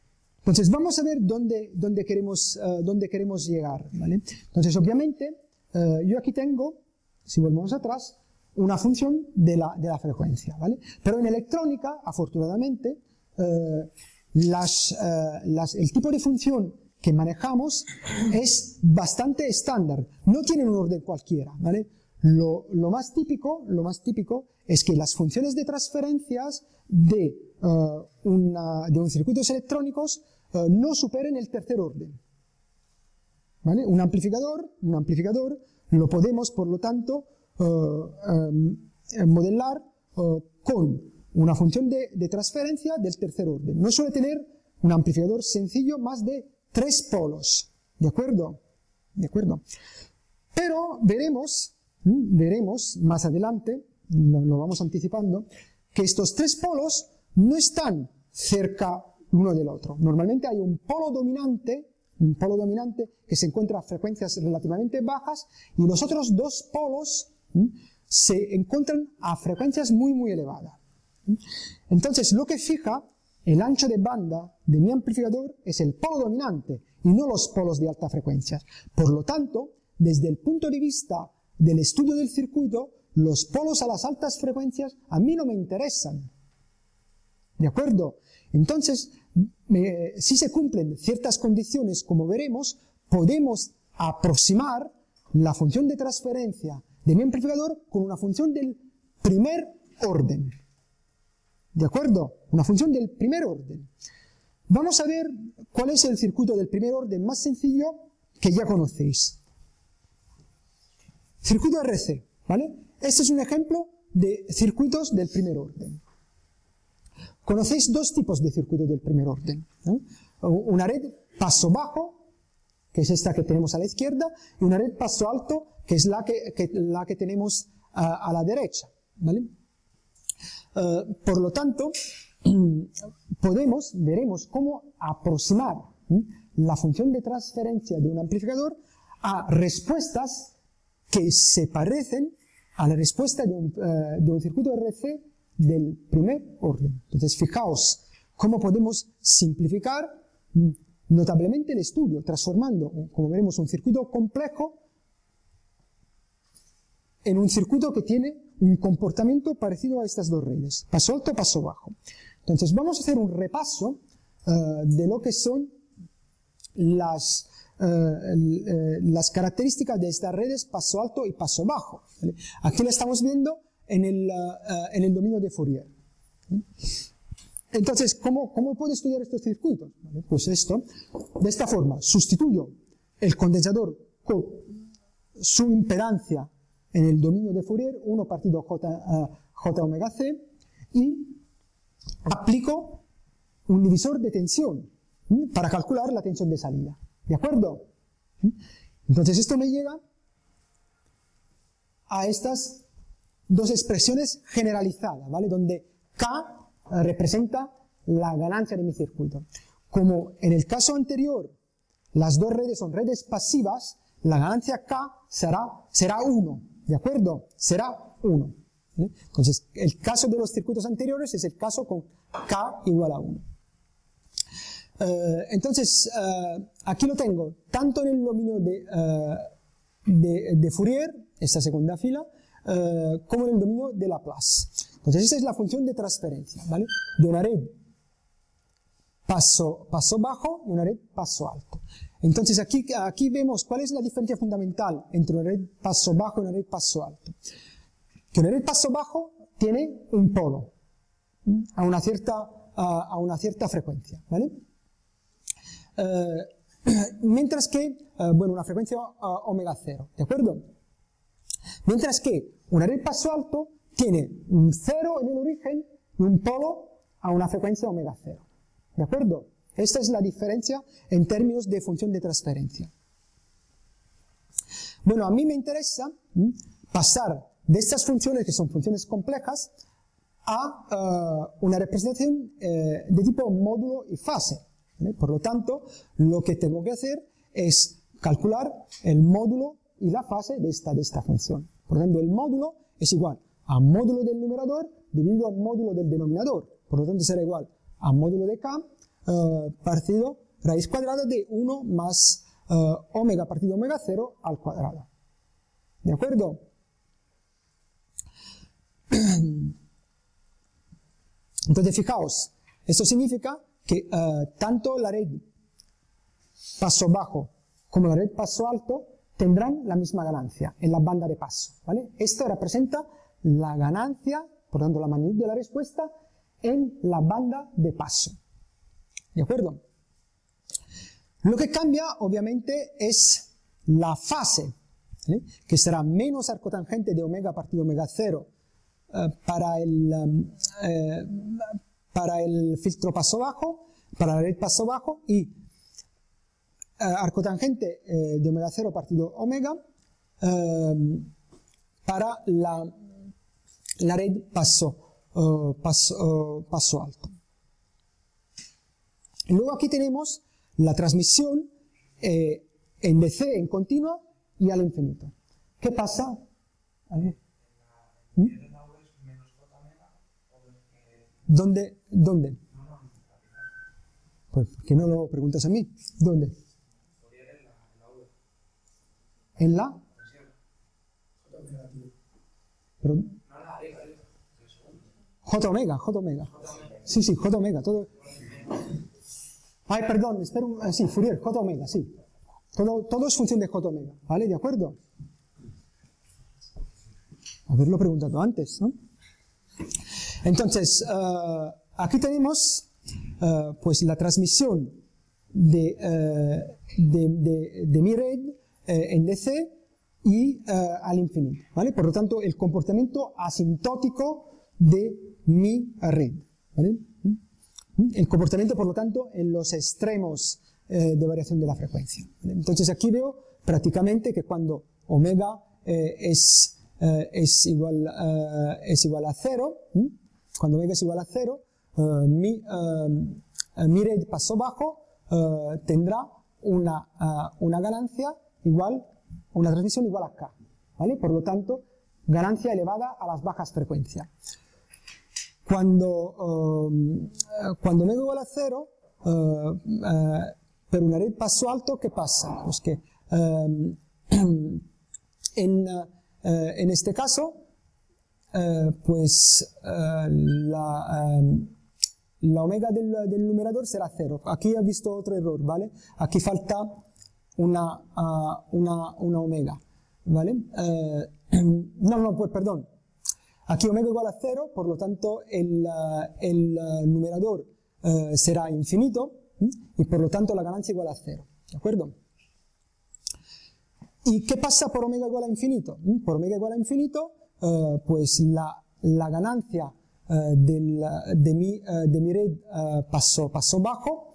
Entonces, vamos a ver dónde, dónde, queremos, uh, dónde queremos llegar, ¿vale? Entonces, obviamente, uh, yo aquí tengo, si volvemos atrás, una función de la, de la frecuencia, ¿vale? Pero en electrónica, afortunadamente, uh, las, uh, las, el tipo de función que manejamos es bastante estándar, no tienen un orden cualquiera, ¿vale? Lo, lo, más típico, lo más típico es que las funciones de transferencias de, uh, una, de un circuitos electrónicos uh, no superen el tercer orden, ¿vale? Un amplificador, un amplificador lo podemos, por lo tanto, uh, um, modelar uh, con una función de, de transferencia del tercer orden. No suele tener un amplificador sencillo más de tres polos, ¿de acuerdo? ¿De acuerdo? Pero veremos, veremos más adelante, lo, lo vamos anticipando, que estos tres polos no están cerca uno del otro. Normalmente hay un polo dominante, un polo dominante que se encuentra a frecuencias relativamente bajas y los otros dos polos ¿m? se encuentran a frecuencias muy muy elevadas. Entonces, lo que fija el ancho de banda de mi amplificador es el polo dominante y no los polos de alta frecuencia. Por lo tanto, desde el punto de vista del estudio del circuito, los polos a las altas frecuencias a mí no me interesan. ¿De acuerdo? Entonces, eh, si se cumplen ciertas condiciones, como veremos, podemos aproximar la función de transferencia de mi amplificador con una función del primer orden. ¿De acuerdo? Una función del primer orden. Vamos a ver cuál es el circuito del primer orden más sencillo que ya conocéis. Circuito R C, ¿vale? Este es un ejemplo de circuitos del primer orden. Conocéis dos tipos de circuitos del primer orden, ¿eh? Una red paso bajo, que es esta que tenemos a la izquierda, y una red paso alto, que es la que, que, la que tenemos a, a la derecha, ¿vale? Uh, por lo tanto, podemos, veremos cómo aproximar ¿sí? la función de transferencia de un amplificador a respuestas que se parecen a la respuesta de un, uh, de un circuito R C del primer orden. Entonces, fijaos cómo podemos simplificar notablemente el estudio, transformando, como veremos, un circuito complejo en un circuito que tiene un comportamiento parecido a estas dos redes, paso alto, paso bajo. Entonces, vamos a hacer un repaso uh, de lo que son las, uh, las características de estas redes paso alto y paso bajo. ¿Vale? Aquí la estamos viendo en el, uh, en el dominio de Fourier. Entonces, ¿cómo, cómo puedo estudiar estos circuitos? ¿Vale? Pues esto, de esta forma, sustituyo el condensador con su impedancia en el dominio de Fourier, uno partido J, uh, J omega C, y aplico un divisor de tensión ¿sí? para calcular la tensión de salida. ¿De acuerdo? ¿Sí? Entonces esto me llega a estas dos expresiones generalizadas, ¿vale? Donde K uh, representa la ganancia de mi circuito. Como en el caso anterior las dos redes son redes pasivas, la ganancia K será, será uno. ¿De acuerdo? Será uno. ¿eh? Entonces, el caso de los circuitos anteriores es el caso con K igual a uno. Uh, entonces, uh, aquí lo tengo, tanto en el dominio de, uh, de, de Fourier, esta segunda fila, uh, como en el dominio de Laplace. Entonces, esta es la función de transferencia, ¿vale? De una red paso, paso bajo y una red paso alto. Entonces aquí, aquí vemos cuál es la diferencia fundamental entre una red paso bajo y una red paso alto. Que una red paso bajo tiene un polo a una cierta, a, a una cierta frecuencia, ¿vale? Uh, mientras que, uh, bueno, una frecuencia uh, omega cero, ¿de acuerdo? Mientras que una red paso alto tiene un cero en el origen y un polo a una frecuencia omega cero, ¿de acuerdo? Esta es la diferencia en términos de función de transferencia. Bueno, a mí me interesa ¿m? pasar de estas funciones, que son funciones complejas, a uh, una representación eh, de tipo módulo y fase. ¿vale? Por lo tanto, lo que tengo que hacer es calcular el módulo y la fase de esta, de esta función. Por lo tanto, el módulo es igual a módulo del numerador dividido a módulo del denominador. Por lo tanto, será igual a módulo de K uh, partido raíz cuadrada de uno más uh, omega partido omega cero al cuadrado. ¿De acuerdo? Entonces, fijaos, esto significa que uh, tanto la red paso bajo como la red paso alto tendrán la misma ganancia en la banda de paso, ¿vale? Esto representa la ganancia, por tanto la magnitud de la respuesta, en la banda de paso. ¿De acuerdo? Lo que cambia, obviamente, es la fase, ¿vale? Que será menos arcotangente de omega partido omega cero eh, para, el, eh, para el filtro paso bajo, para la red paso bajo, y eh, arcotangente eh, de omega cero partido omega eh, para la, la red paso, uh, paso, uh, paso alto. Y luego aquí tenemos la transmisión eh, en D C en continua y al infinito. ¿Qué pasa? ¿Mm? ¿Dónde? ¿Dónde? Pues, ¿por qué no lo preguntas a mí? ¿Dónde? ¿En la? Pero, J omega, J omega. Sí, sí, J omega. Todo. Ay, perdón, espera un... Sí, Fourier, J omega, sí. Todo, todo es función de J omega, ¿vale? ¿De acuerdo? Haberlo preguntado antes, ¿no? Entonces, uh, aquí tenemos uh, pues la transmisión de, uh, de, de, de mi red uh, en D C y uh, al infinito, ¿vale? Por lo tanto, el comportamiento asintótico de mi red, ¿vale? El comportamiento, por lo tanto, en los extremos eh, de variación de la frecuencia. Entonces aquí veo prácticamente que cuando omega eh, es, eh, es, igual, eh, es igual a cero, ¿sí? Cuando omega es igual a cero, eh, mi, eh, mi red paso bajo eh, tendrá una, uh, una ganancia igual, una transmisión igual a K, ¿vale? Por lo tanto, ganancia elevada a las bajas frecuencias. Cuando, um, cuando omega igual a cero, uh, uh, pero una red paso alto, ¿qué pasa? Pues que um, en, uh, en este caso, uh, pues uh, la, um, la omega del, del numerador será cero. Aquí he visto otro error, ¿vale? Aquí falta una, uh, una, una omega, ¿vale? Uh, no, no, pues perdón. Aquí omega igual a cero, por lo tanto el, uh, el uh, numerador uh, será infinito, ¿sí? Y por lo tanto la ganancia igual a cero, ¿de acuerdo? ¿Y qué pasa por omega igual a infinito? ¿Mm? Por omega igual a infinito, uh, pues la, la ganancia uh, del, de, mi, uh, de mi red uh, paso, paso bajo,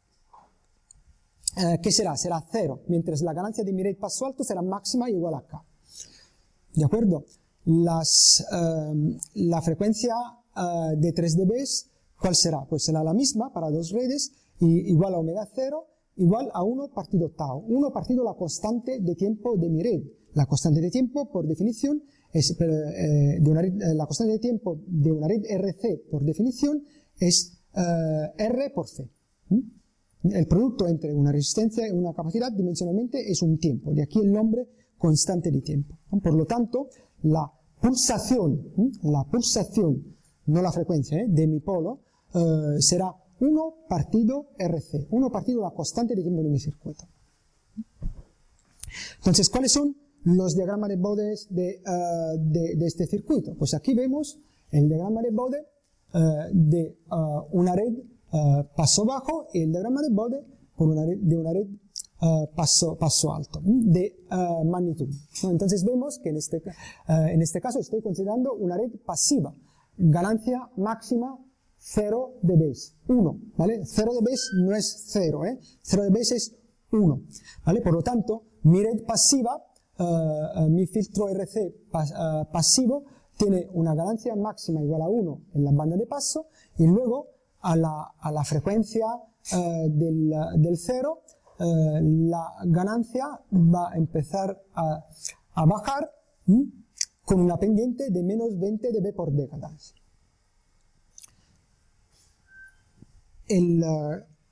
uh, ¿qué será? Será cero, mientras la ganancia de mi red paso alto será máxima y igual a K, ¿de acuerdo? Las, uh, la frecuencia uh, de tres decibelios, ¿cuál será? Pues será la misma para dos redes, y igual a omega cero, igual a uno partido tau. uno partido la constante de tiempo de mi red. La constante de tiempo, por definición, es, eh, de una red, eh, la constante de tiempo de una red R C, por definición, es uh, R por C. ¿Mm? El producto entre una resistencia y una capacidad dimensionalmente es un tiempo. De aquí el nombre constante de tiempo. Por lo tanto, la pulsación, ¿eh? la pulsación, no la frecuencia, ¿eh? de mi polo, eh, será uno partido R C, uno partido la constante de tiempo de mi circuito. Entonces, ¿cuáles son los diagramas de Bode de, uh, de, de este circuito? Pues aquí vemos el diagrama de Bode uh, de uh, una red uh, paso bajo y el diagrama de Bode por una red, de una red Uh, paso, paso alto, de uh, magnitud, ¿no? Entonces vemos que en este, uh, en este caso estoy considerando una red pasiva, ganancia máxima cero decibelios, uno, ¿vale? cero decibelios no es cero, ¿eh? cero decibelios es uno, ¿vale? Por lo tanto, mi red pasiva, uh, uh, mi filtro R C pas, uh, pasivo, tiene una ganancia máxima igual a uno en la banda de paso, y luego a la, a la frecuencia uh, del, del cero, Uh, la ganancia va a empezar a, a bajar ¿m? con una pendiente de menos veinte decibelios por década. El, uh,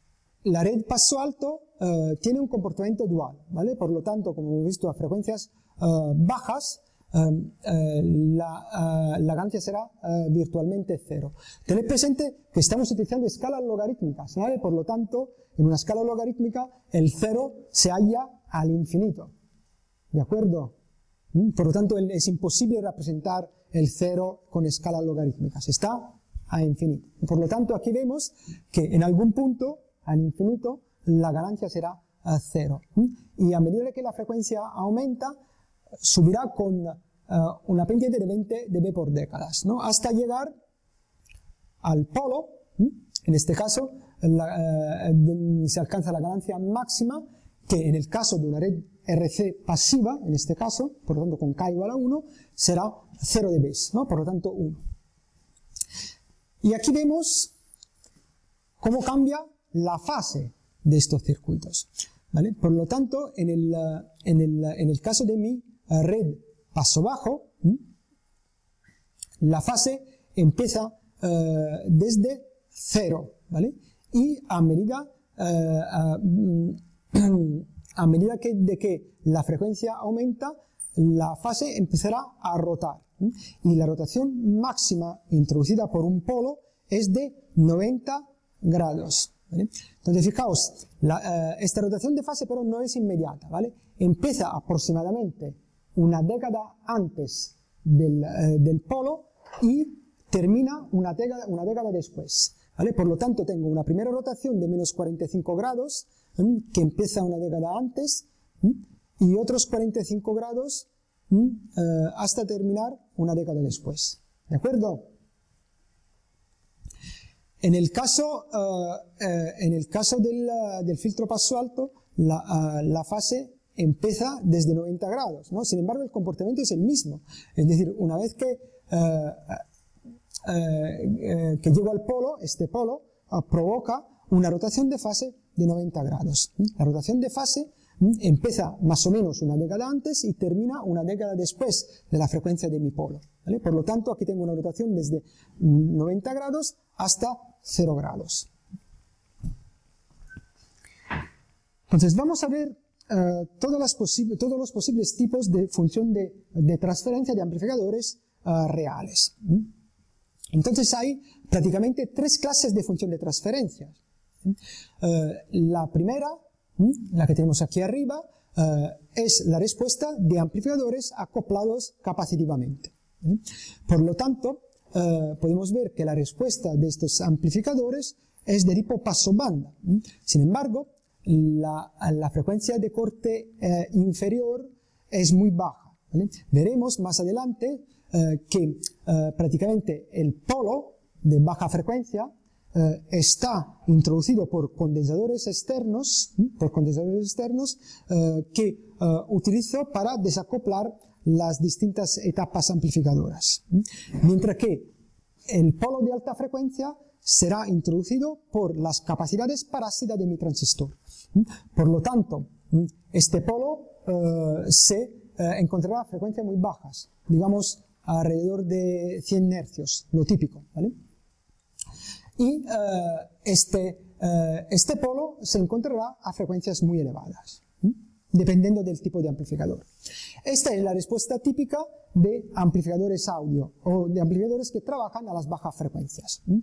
la red paso alto uh, tiene un comportamiento dual, ¿vale? Por lo tanto, como hemos visto, a frecuencias uh, bajas, uh, uh, la, uh, la ganancia será uh, virtualmente cero. Tened presente que estamos utilizando escalas logarítmicas, ¿vale? Por lo tanto, en una escala logarítmica, el cero se halla al infinito, ¿de acuerdo? Por lo tanto, es imposible representar el cero con escalas logarítmicas, está a infinito. Por lo tanto, aquí vemos que en algún punto, al infinito, la ganancia será a cero. Y a medida que la frecuencia aumenta, subirá con uh, una pendiente de veinte dB por décadas, ¿no? Hasta llegar al polo. En este caso, la, uh, se alcanza la ganancia máxima, que en el caso de una red R C pasiva, en este caso, por lo tanto con K igual a uno, será cero dB, ¿no? Por lo tanto uno. Y aquí vemos cómo cambia la fase de estos circuitos, ¿vale? Por lo tanto, en el, en el, en el caso de mi red paso bajo, la fase empieza uh, desde cero, ¿vale? Y a medida, uh, uh, a medida que, de que la frecuencia aumenta, la fase empezará a rotar. Y la rotación máxima introducida por un polo es de noventa grados, ¿vale? Entonces, fijaos, la, eh, esta rotación de fase pero no es inmediata, ¿vale? Empieza aproximadamente una década antes del, eh, del polo y termina una década, una década después, ¿vale? Por lo tanto, tengo una primera rotación de menos cuarenta y cinco grados, ¿eh? que empieza una década antes, ¿eh? y otros cuarenta y cinco grados ¿eh? hasta terminar una década después, ¿de acuerdo? En el caso, uh, uh, en el caso del, uh, del filtro paso alto, la, uh, la fase empieza desde noventa grados, ¿no? Sin embargo, el comportamiento es el mismo. Es decir, una vez que, uh, uh, uh, que llego al polo, este polo uh, provoca una rotación de fase de noventa grados. La rotación de fase empieza más o menos una década antes y termina una década después de la frecuencia de mi polo, ¿vale? Por lo tanto, aquí tengo una rotación desde noventa grados hasta cero grados. Entonces, vamos a ver uh, todas las todos los posibles tipos de función de, de transferencia de amplificadores uh, reales. Entonces, hay prácticamente tres clases de función de transferencia. Uh, la primera, la que tenemos aquí arriba, uh, es la respuesta de amplificadores acoplados capacitivamente. Por lo tanto, uh, podemos ver que la respuesta de estos amplificadores es de tipo paso-banda. Sin embargo, la, la frecuencia de corte eh, inferior es muy baja, ¿vale? Veremos más adelante eh, que eh, prácticamente el polo de baja frecuencia eh, está introducido por condensadores externos, ¿sí? por condensadores externos eh, que eh, utilizo para desacoplar las distintas etapas amplificadoras, ¿sí? Mientras que el polo de alta frecuencia será introducido por las capacidades parásitas de mi transistor. Por lo tanto, este polo eh, se eh, encontrará a frecuencias muy bajas, digamos alrededor de cien hercios, lo típico, ¿vale? Y eh, este, eh, este polo se encontrará a frecuencias muy elevadas, ¿sí? Dependiendo del tipo de amplificador. Esta es la respuesta típica de amplificadores audio o de amplificadores que trabajan a las bajas frecuencias. ¿Sí?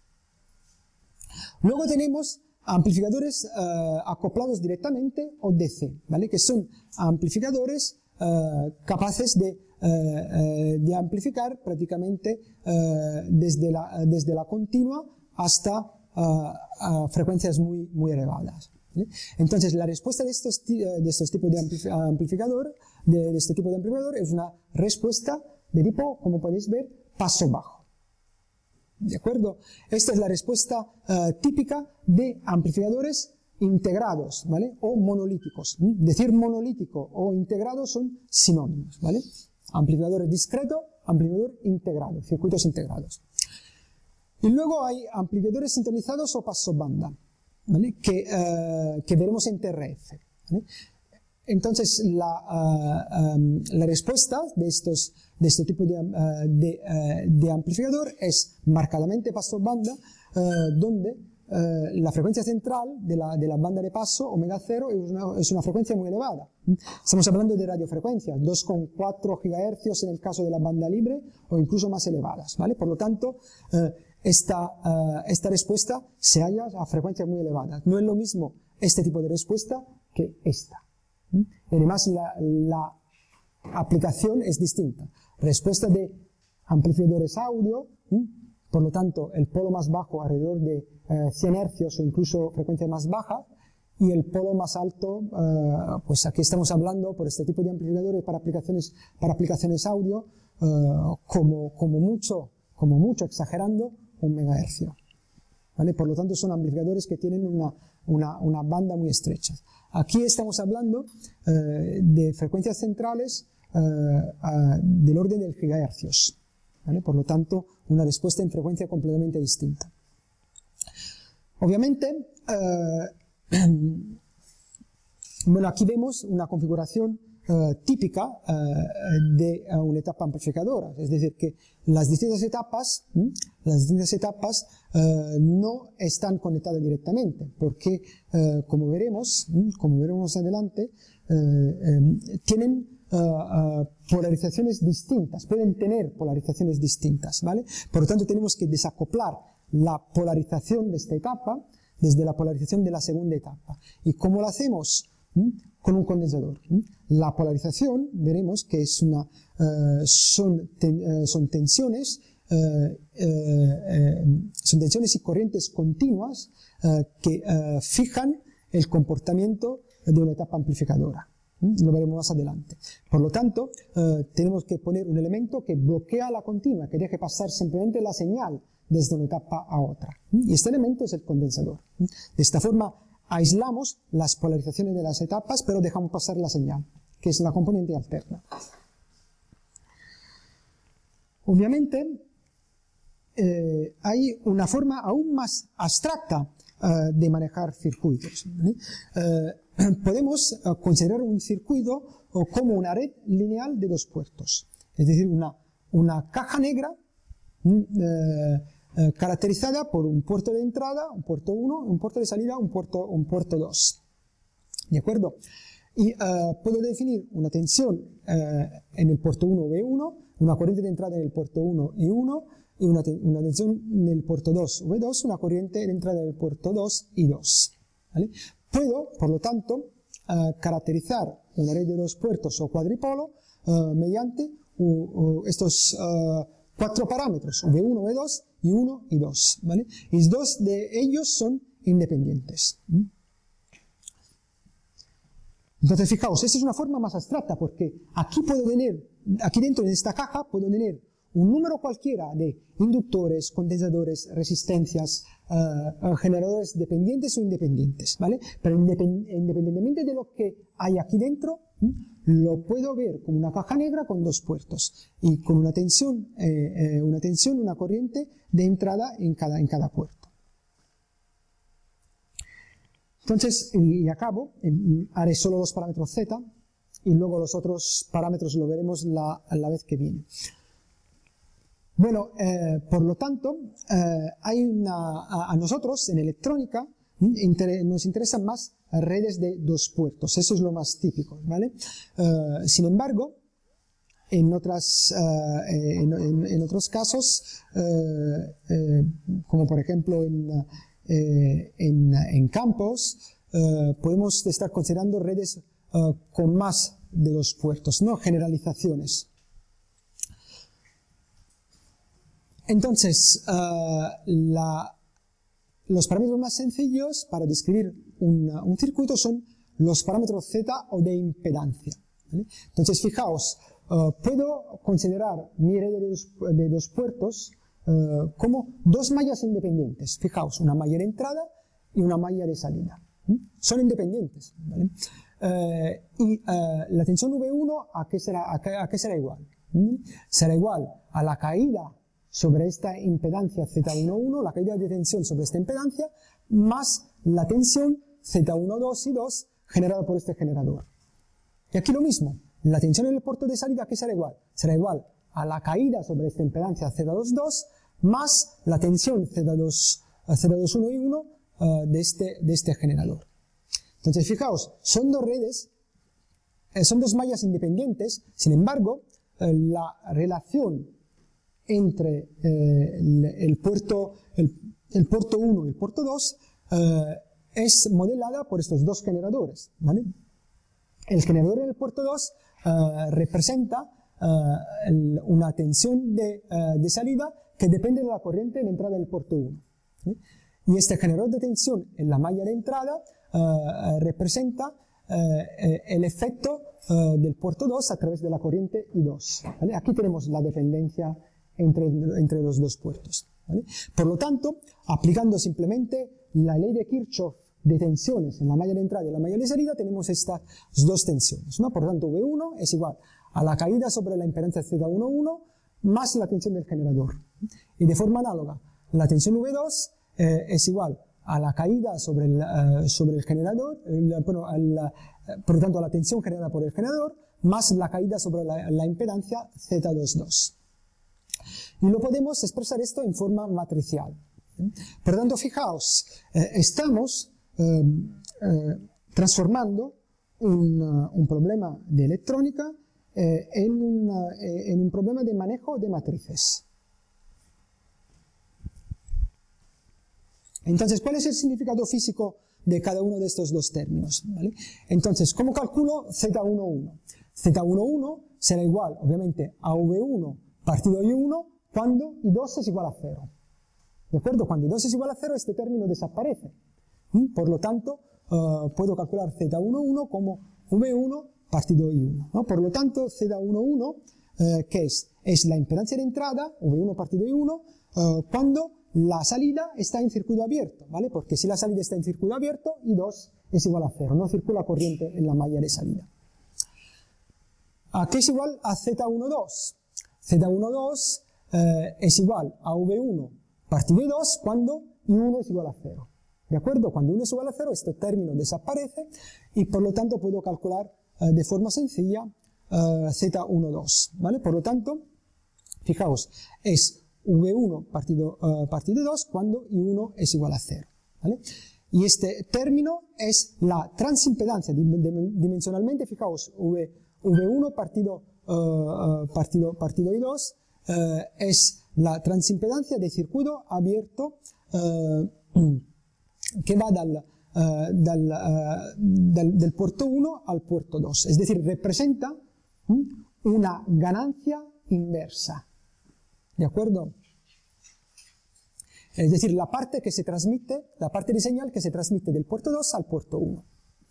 Luego tenemos amplificadores uh, acoplados directamente o D C, ¿vale? Que son amplificadores uh, capaces de, uh, uh, de amplificar prácticamente uh, desde, la, desde la continua hasta uh, uh, frecuencias muy, muy elevadas, ¿vale? Entonces, la respuesta de estos, de estos tipos de amplificador, de, de este tipo de amplificador es una respuesta de tipo, como podéis ver, paso bajo. ¿De acuerdo? Esta es la respuesta uh, típica de amplificadores integrados, ¿vale? O monolíticos. ¿Mm? Decir monolítico o integrado son sinónimos, ¿vale? Amplificador discreto, amplificador integrado, circuitos integrados. Y luego hay amplificadores sintonizados o paso banda, ¿vale? Que, uh, que veremos en T R F, ¿vale? Entonces, la, uh, um, la respuesta de estos de este tipo de, uh, de, uh, de amplificador es marcadamente paso banda, uh, donde eh, la frecuencia central de la, de la banda de paso, omega cero, es una, es una frecuencia muy elevada. Estamos hablando de radiofrecuencias, dos coma cuatro gigahercios en el caso de la banda libre, o incluso más elevadas, ¿vale? Por lo tanto, eh, esta, eh, esta respuesta se halla a frecuencias muy elevadas. No es lo mismo este tipo de respuesta que esta. Y además, la, la aplicación es distinta. Respuesta de amplificadores audio, ¿sí? Por lo tanto, el polo más bajo alrededor de eh, cien hercios o incluso frecuencias más bajas, y el polo más alto, eh, pues aquí estamos hablando por este tipo de amplificadores para aplicaciones, para aplicaciones audio, eh, como, como mucho, como mucho exagerando, un megahercio. ¿Vale? Por lo tanto, son amplificadores que tienen una, una, una banda muy estrecha. Aquí estamos hablando eh, de frecuencias centrales eh, uh, del orden del gigahercios. ¿Vale? Por lo tanto, una respuesta en frecuencia completamente distinta. Obviamente, eh, bueno, aquí vemos una configuración eh, típica eh, de uh, una etapa amplificadora, es decir, que las distintas etapas, ¿m? las distintas etapas eh, no están conectadas directamente, porque, eh, como veremos, ¿m? como veremos adelante, eh, eh, tienen Uh, uh, polarizaciones distintas, pueden tener polarizaciones distintas, ¿vale? Por lo tanto, tenemos que desacoplar la polarización de esta etapa desde la polarización de la segunda etapa. ¿Y cómo lo hacemos? ¿Mm? Con un condensador. ¿Mm? La polarización, veremos que es una, uh, son, ten, uh, son tensiones uh, uh, uh, son tensiones y corrientes continuas uh, que uh, fijan el comportamiento de una etapa amplificadora. Lo veremos más adelante. Por lo tanto, eh, tenemos que poner un elemento que bloquea la continua, que deje pasar simplemente la señal desde una etapa a otra. Y este elemento es el condensador. De esta forma, aislamos las polarizaciones de las etapas, pero dejamos pasar la señal, que es la componente alterna. Obviamente, eh, hay una forma aún más abstracta uh, de manejar circuitos. ¿Vale? Uh, Podemos uh, considerar un circuito uh, como una red lineal de dos puertos, es decir, una, una caja negra uh, uh, caracterizada por un puerto de entrada, un puerto uno, un puerto de salida, un puerto, un puerto dos. ¿De acuerdo? Y uh, puedo definir una tensión uh, en el puerto uno V uno, una corriente de entrada en el puerto uno I uno, y una, te una tensión en el puerto dos V dos, una corriente de entrada en el puerto dos I dos. ¿Vale? Puedo, por lo tanto, uh, caracterizar una red de dos puertos o cuadripolo uh, mediante uh, uh, estos uh, cuatro parámetros, V uno, V dos, I uno y dos. ¿Vale? Y dos de ellos son independientes. ¿Mm? Entonces, fijaos, esta es una forma más abstracta, porque aquí puedo tener, aquí dentro de esta caja, puedo tener un número cualquiera de inductores, condensadores, resistencias, uh, generadores dependientes o independientes, ¿vale? Pero independ independientemente de lo que hay aquí dentro, ¿sí? Lo puedo ver como una caja negra con dos puertos y con una tensión, eh, eh, una tensión, una corriente de entrada en cada, en cada puerto. Entonces, y, y acabo, eh, haré solo los parámetros Z y luego los otros parámetros lo veremos la, la vez que viene. Bueno, eh, por lo tanto, eh, hay una, a, a nosotros en electrónica inter, nos interesan más redes de dos puertos, eso es lo más típico, ¿vale? Eh, sin embargo, en, otras, eh, en, en, en otros casos, eh, eh, como por ejemplo en, eh, en, en campos, eh, podemos estar considerando redes eh, con más de dos puertos, no generalizaciones. Entonces, uh, la, los parámetros más sencillos para describir una, un circuito son los parámetros Z o de impedancia. ¿Vale? Entonces, fijaos, uh, puedo considerar mi red de dos, de dos puertos uh, como dos mallas independientes. Fijaos, una malla de entrada y una malla de salida. ¿Mm? Son independientes. ¿Vale? Uh, y uh, la tensión V uno, ¿a qué será, a qué, a qué será igual? ¿Mm? Será igual a la caída sobre esta impedancia Z uno uno, la caída de tensión sobre esta impedancia, más la tensión Z uno dos y dos generada por este generador. Y aquí lo mismo, la tensión en el puerto de salida, ¿qué será igual? Será igual a la caída sobre esta impedancia Z dos dos más la tensión Z dos Z dos uno y uno uh, de, este, de este generador. Entonces, fijaos, son dos redes, eh, son dos mallas independientes, sin embargo, eh, la relación entre eh, el, el, puerto, el, el puerto uno y el puerto dos eh, es modelada por estos dos generadores, ¿vale? El generador en el puerto dos eh, representa eh, el, una tensión de, eh, de salida que depende de la corriente en entrada del puerto uno, ¿sí? Y este generador de tensión en la malla de entrada eh, representa eh, el efecto eh, del puerto dos a través de la corriente I dos, ¿vale? Aquí tenemos la dependencia entre, entre los dos puertos, ¿vale? Por lo tanto, aplicando simplemente la ley de Kirchhoff de tensiones en la malla de entrada y la malla de salida, tenemos estas dos tensiones, ¿no? Por lo tanto, V uno es igual a la caída sobre la impedancia Z uno uno más la tensión del generador. Y de forma análoga, la tensión V dos eh, es igual a la caída sobre el, uh, sobre el generador, el, bueno, el, uh, por lo tanto, a la tensión generada por el generador más la caída sobre la, la impedancia Z dos dos. Y lo podemos expresar esto en forma matricial. Por lo tanto, fijaos, eh, estamos eh, eh, transformando un, uh, un problema de electrónica eh, en, una, eh, en un problema de manejo de matrices. Entonces, ¿cuál es el significado físico de cada uno de estos dos términos? ¿Vale? Entonces, ¿cómo calculo Z uno uno? Z uno uno será igual, obviamente, a V uno partido I uno cuando I dos es igual a cero. ¿De acuerdo? Cuando I dos es igual a cero, este término desaparece. ¿Mm? Por lo tanto, uh, puedo calcular Z uno uno como V uno partido I uno, ¿no? Por lo tanto, Z uno uno, eh, ¿qué es? Es la impedancia de entrada, V uno partido I uno, uh, cuando la salida está en circuito abierto, ¿vale? Porque si la salida está en circuito abierto, I dos es igual a cero, no circula corriente en la malla de salida. ¿A qué es igual a Z uno dos? Z uno dos eh, es igual a V uno partido I dos cuando I uno es igual a cero. ¿De acuerdo? Cuando I uno es igual a cero, este término desaparece y por lo tanto puedo calcular eh, de forma sencilla eh, Z uno dos, ¿vale? Por lo tanto, fijaos, es V uno partido, uh, partido I dos cuando I uno es igual a cero, ¿vale? Y este término es la transimpedancia, dimensionalmente, fijaos, v, V1 partido, uh, uh, partido, partido I dos uh, es la transimpedancia de circuito abierto uh, que va dal, uh, dal, uh, dal, del puerto uno al puerto dos, es decir, representa um, una ganancia inversa. ¿De acuerdo? Es decir, la parte que se transmite, la parte de señal que se transmite del puerto dos al puerto uno.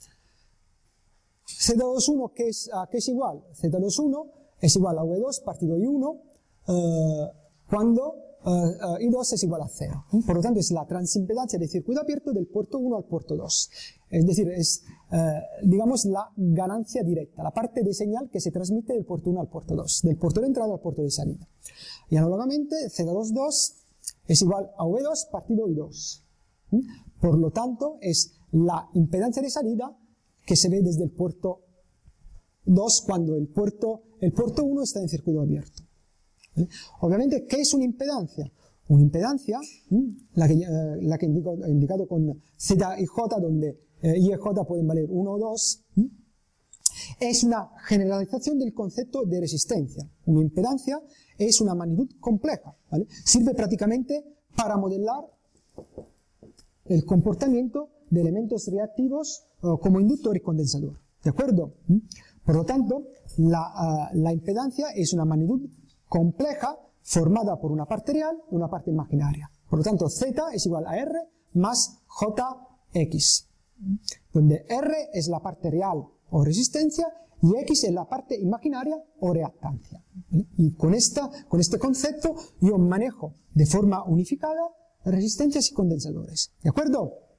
Z dos uno, ¿qué es, ¿a qué es igual? Z dos uno es igual a V dos partido I uno eh, cuando eh, I dos es igual a cero. Por lo tanto, es la transimpedancia de circuito abierto del puerto uno al puerto dos. Es decir, es, eh, digamos, la ganancia directa, la parte de señal que se transmite del puerto uno al puerto dos, del puerto de entrada al puerto de salida. Y análogamente, Z dos dos es igual a V dos partido I dos. Por lo tanto, es la impedancia de salida que se ve desde el puerto dos cuando el puerto, el puerto uno está en circuito abierto. ¿Vale? Obviamente, ¿qué es una impedancia? Una impedancia, la que, eh, la que indico, he indicado con Z y J, donde eh, I y J pueden valer uno o dos, es una generalización del concepto de resistencia. Una impedancia es una magnitud compleja, ¿vale? Sirve prácticamente para modelar el comportamiento de elementos reactivos uh, como inductor y condensador. ¿De acuerdo? Por lo tanto, la, uh, la impedancia es una magnitud compleja formada por una parte real y una parte imaginaria. Por lo tanto, Z es igual a R más J X, donde R es la parte real o resistencia y X es la parte imaginaria o reactancia. Y con, esta, con este concepto yo manejo de forma unificada resistencias y condensadores. ¿De acuerdo?